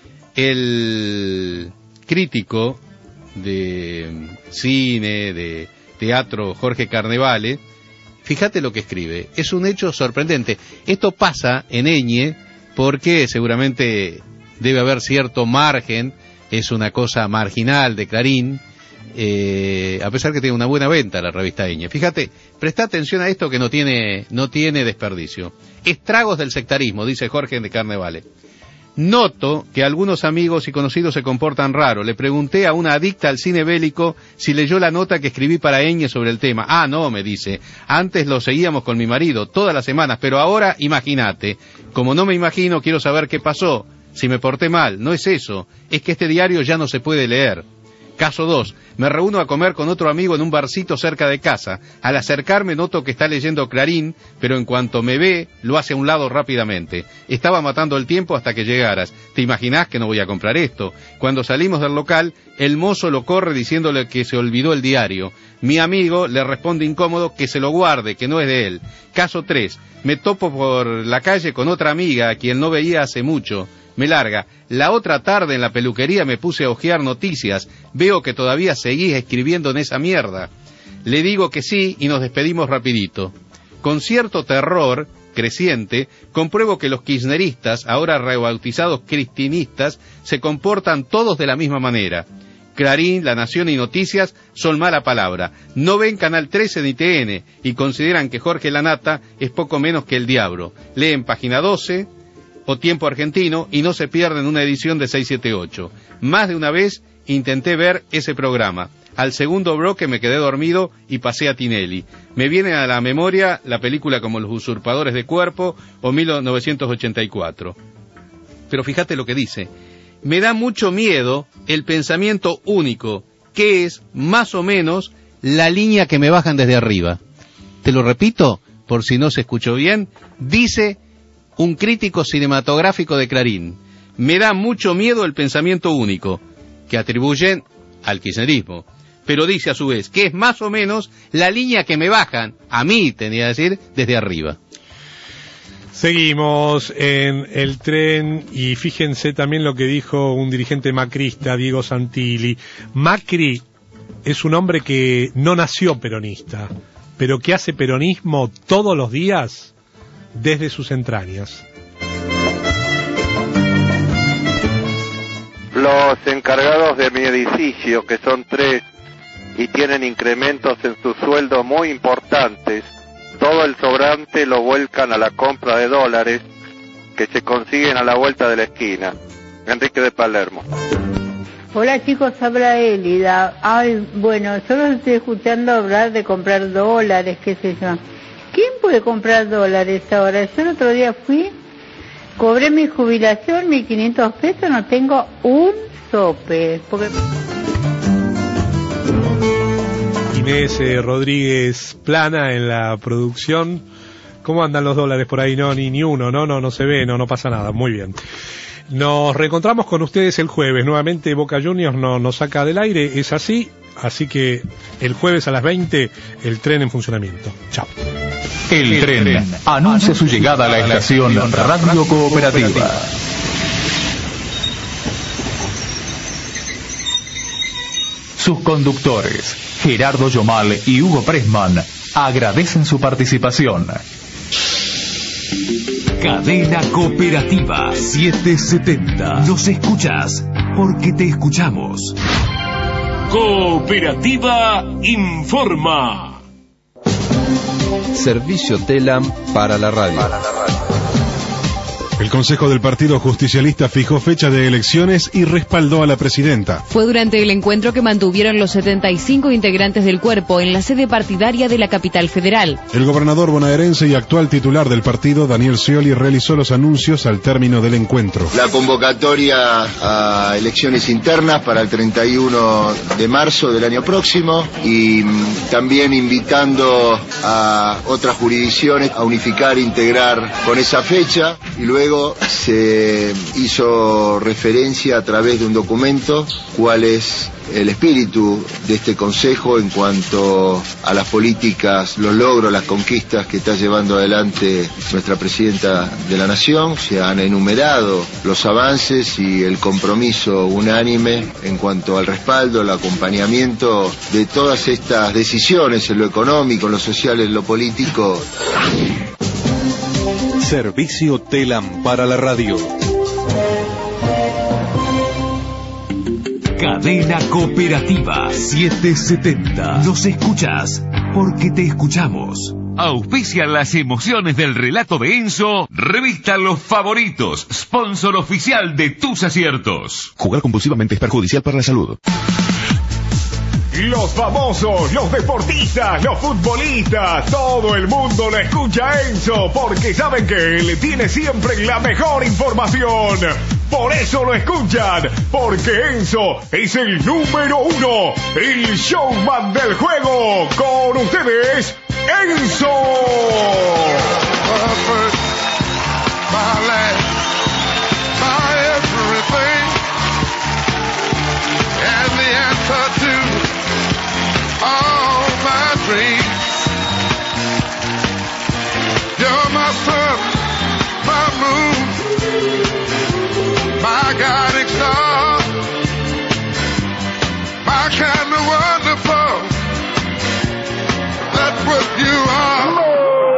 el crítico de cine, de teatro, Jorge Carnevale, fíjate lo que escribe. Es un hecho sorprendente. Esto pasa en Eñe porque seguramente debe haber cierto margen, es una cosa marginal de Clarín, eh, a pesar que tiene una buena venta la revista Eñe. Fíjate, presta atención a esto que no tiene, no tiene desperdicio. Estragos del sectarismo, dice Jorge de Carnevale. Noto que algunos amigos y conocidos se comportan raro. Le pregunté a una adicta al cine bélico si leyó la nota que escribí para Eñe sobre el tema. Ah, no, me dice. Antes lo seguíamos con mi marido todas las semanas, pero ahora imagínate. Como no me imagino, quiero saber qué pasó. Si me porté mal, no es eso. Es que este diario ya no se puede leer. Caso dos. Me reúno a comer con otro amigo en un barcito cerca de casa. Al acercarme noto que está leyendo Clarín, pero en cuanto me ve, lo hace a un lado rápidamente. Estaba matando el tiempo hasta que llegaras. ¿Te imaginás que no voy a comprar esto? Cuando salimos del local, el mozo lo corre diciéndole que se olvidó el diario. Mi amigo le responde incómodo que se lo guarde, que no es de él. Caso tres. Me topo por la calle con otra amiga a quien no veía hace mucho. Me larga. La otra tarde en la peluquería me puse a hojear noticias. Veo que todavía seguís escribiendo en esa mierda. Le digo que sí y nos despedimos rapidito. Con cierto terror creciente, compruebo que los kirchneristas, ahora rebautizados cristinistas, se comportan todos de la misma manera. Clarín, La Nación y Noticias son mala palabra. No ven Canal trece ni T N y consideran que Jorge Lanata es poco menos que el diablo. Leen Página doce... o Tiempo Argentino y no se pierden una edición de seis siete ocho. Más de una vez intenté ver ese programa. Al segundo bloque me quedé dormido y pasé a Tinelli. Me viene a la memoria la película como Los Usurpadores de Cuerpo o mil novecientos ochenta y cuatro. Pero fíjate lo que dice. Me da mucho miedo el pensamiento único, que es más o menos la línea que me bajan desde arriba. Te lo repito, por si no se escuchó bien, dice un crítico cinematográfico de Clarín. Me da mucho miedo el pensamiento único, que atribuyen al kirchnerismo. Pero dice a su vez que es más o menos la línea que me bajan, a mí tenía que decir, desde arriba. Seguimos en el tren y fíjense también lo que dijo un dirigente macrista, Diego Santilli. Macri es un hombre que no nació peronista, pero que hace peronismo todos los días desde sus entrañas. Los encargados de mi edificio, que son tres y tienen incrementos en sus sueldos muy importantes, todo el sobrante lo vuelcan a la compra de dólares que se consiguen a la vuelta de la esquina. Enrique de Palermo. Hola chicos, habla Elida. Ay, bueno, solo estoy escuchando hablar de comprar dólares, qué sé yo. ¿Quién puede comprar dólares ahora? Yo el otro día fui, cobré mi jubilación, mil quinientos pesos, no tengo un sope. Porque... Inés eh, Rodríguez Plana en la producción. ¿Cómo andan los dólares por ahí? No, ni, ni uno, no, no, no se ve, no, no pasa nada. Muy bien. Nos reencontramos con ustedes el jueves. Nuevamente Boca Juniors no, nos saca del aire, es así. Así que el jueves a las veinte, el tren en funcionamiento. Chao. El, el tren, tren anuncia su llegada a la estación Radio Cooperativa. Sus conductores, Gerardo Yomal y Hugo Pressman, agradecen su participación. Cadena Cooperativa setecientos setenta. Nos escuchas porque te escuchamos. Cooperativa informa. Servicio Telam para la radio. Para la radio. El Consejo del Partido Justicialista fijó fecha de elecciones y respaldó a la presidenta. Fue durante el encuentro que mantuvieron los setenta y cinco integrantes del cuerpo en la sede partidaria de la capital federal. El gobernador bonaerense y actual titular del partido, Daniel Scioli, realizó los anuncios al término del encuentro. La convocatoria a elecciones internas para el treinta y uno de marzo del año próximo y también invitando a otras jurisdicciones a unificar e integrar con esa fecha y luego se hizo referencia a través de un documento cuál es el espíritu de este Consejo en cuanto a las políticas, los logros, las conquistas que está llevando adelante nuestra Presidenta de la Nación. Se han enumerado los avances y el compromiso unánime en cuanto al respaldo, el acompañamiento de todas estas decisiones en lo económico, en lo social, en lo político. Servicio Telam para la radio. Cadena Cooperativa setecientos setenta. Nos escuchas porque te escuchamos. Auspicia las emociones del relato de Enzo. Revista Los Favoritos, sponsor oficial de tus aciertos. Jugar compulsivamente es perjudicial para la salud. Los famosos, los deportistas, los futbolistas, todo el mundo lo escucha a Enzo porque saben que él tiene siempre la mejor información. por eso lo escuchan, porque Enzo es el número uno, el showman del juego. Con ustedes, Enzo. My life, my everything, and the answer to all my dreams. You're my sun, my moon, my guiding star, my kind of wonderful. That's what you are.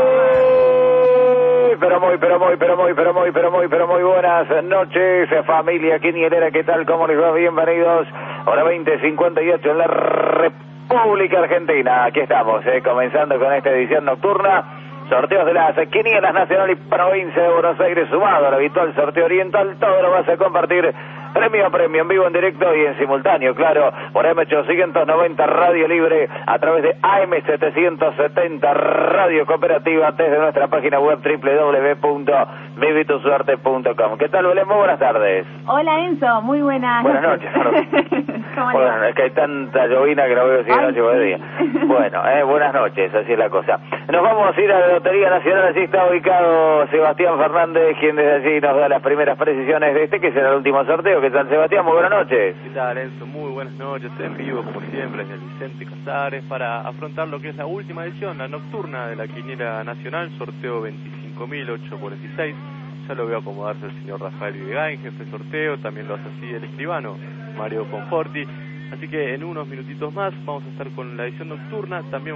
Pero muy, pero muy, pero muy, pero muy, pero muy, pero muy buenas noches, familia quinielera, ¿qué tal? ¿Cómo les va? Bienvenidos. Hora veinte cincuenta y ocho en la República Argentina. Aquí estamos, eh, comenzando con esta edición nocturna. Sorteos de las quinielas nacional y provincia de Buenos Aires, sumado al habitual sorteo oriental. Todo lo vas a compartir premio a premio, en vivo, en directo y en simultáneo, claro, por M ochocientos noventa Radio Libre, a través de A M setecientos setenta Radio Cooperativa, desde nuestra página web doble u doble u doble u punto vivi tu suerte punto com. ¿Qué tal, Belén? Muy buenas tardes. Hola, Enzo, muy buenas Buenas noches. Bueno, es que hay tanta llovina que no veo si es noche o de día. Bueno, eh, buenas noches, así es la cosa. Nos vamos a ir a la Lotería Nacional, allí está ubicado Sebastián Fernández, quien desde allí nos da las primeras precisiones de este, que será el último sorteo. ¿Qué tal, Sebastián? Muy buenas noches. ¿Qué tal, Enzo? Muy buenas noches, en vivo, como siempre, desde el Vicente Casares, para afrontar lo que es la última edición, la nocturna de la Quiniela Nacional, sorteo veinticinco mil ochocientos cuarenta y seis. Ya lo veo acomodarse el señor Rafael Videgain, jefe de sorteo, también lo hace así el escribano Mario Conforti. Así que en unos minutitos más vamos a estar con la edición nocturna, también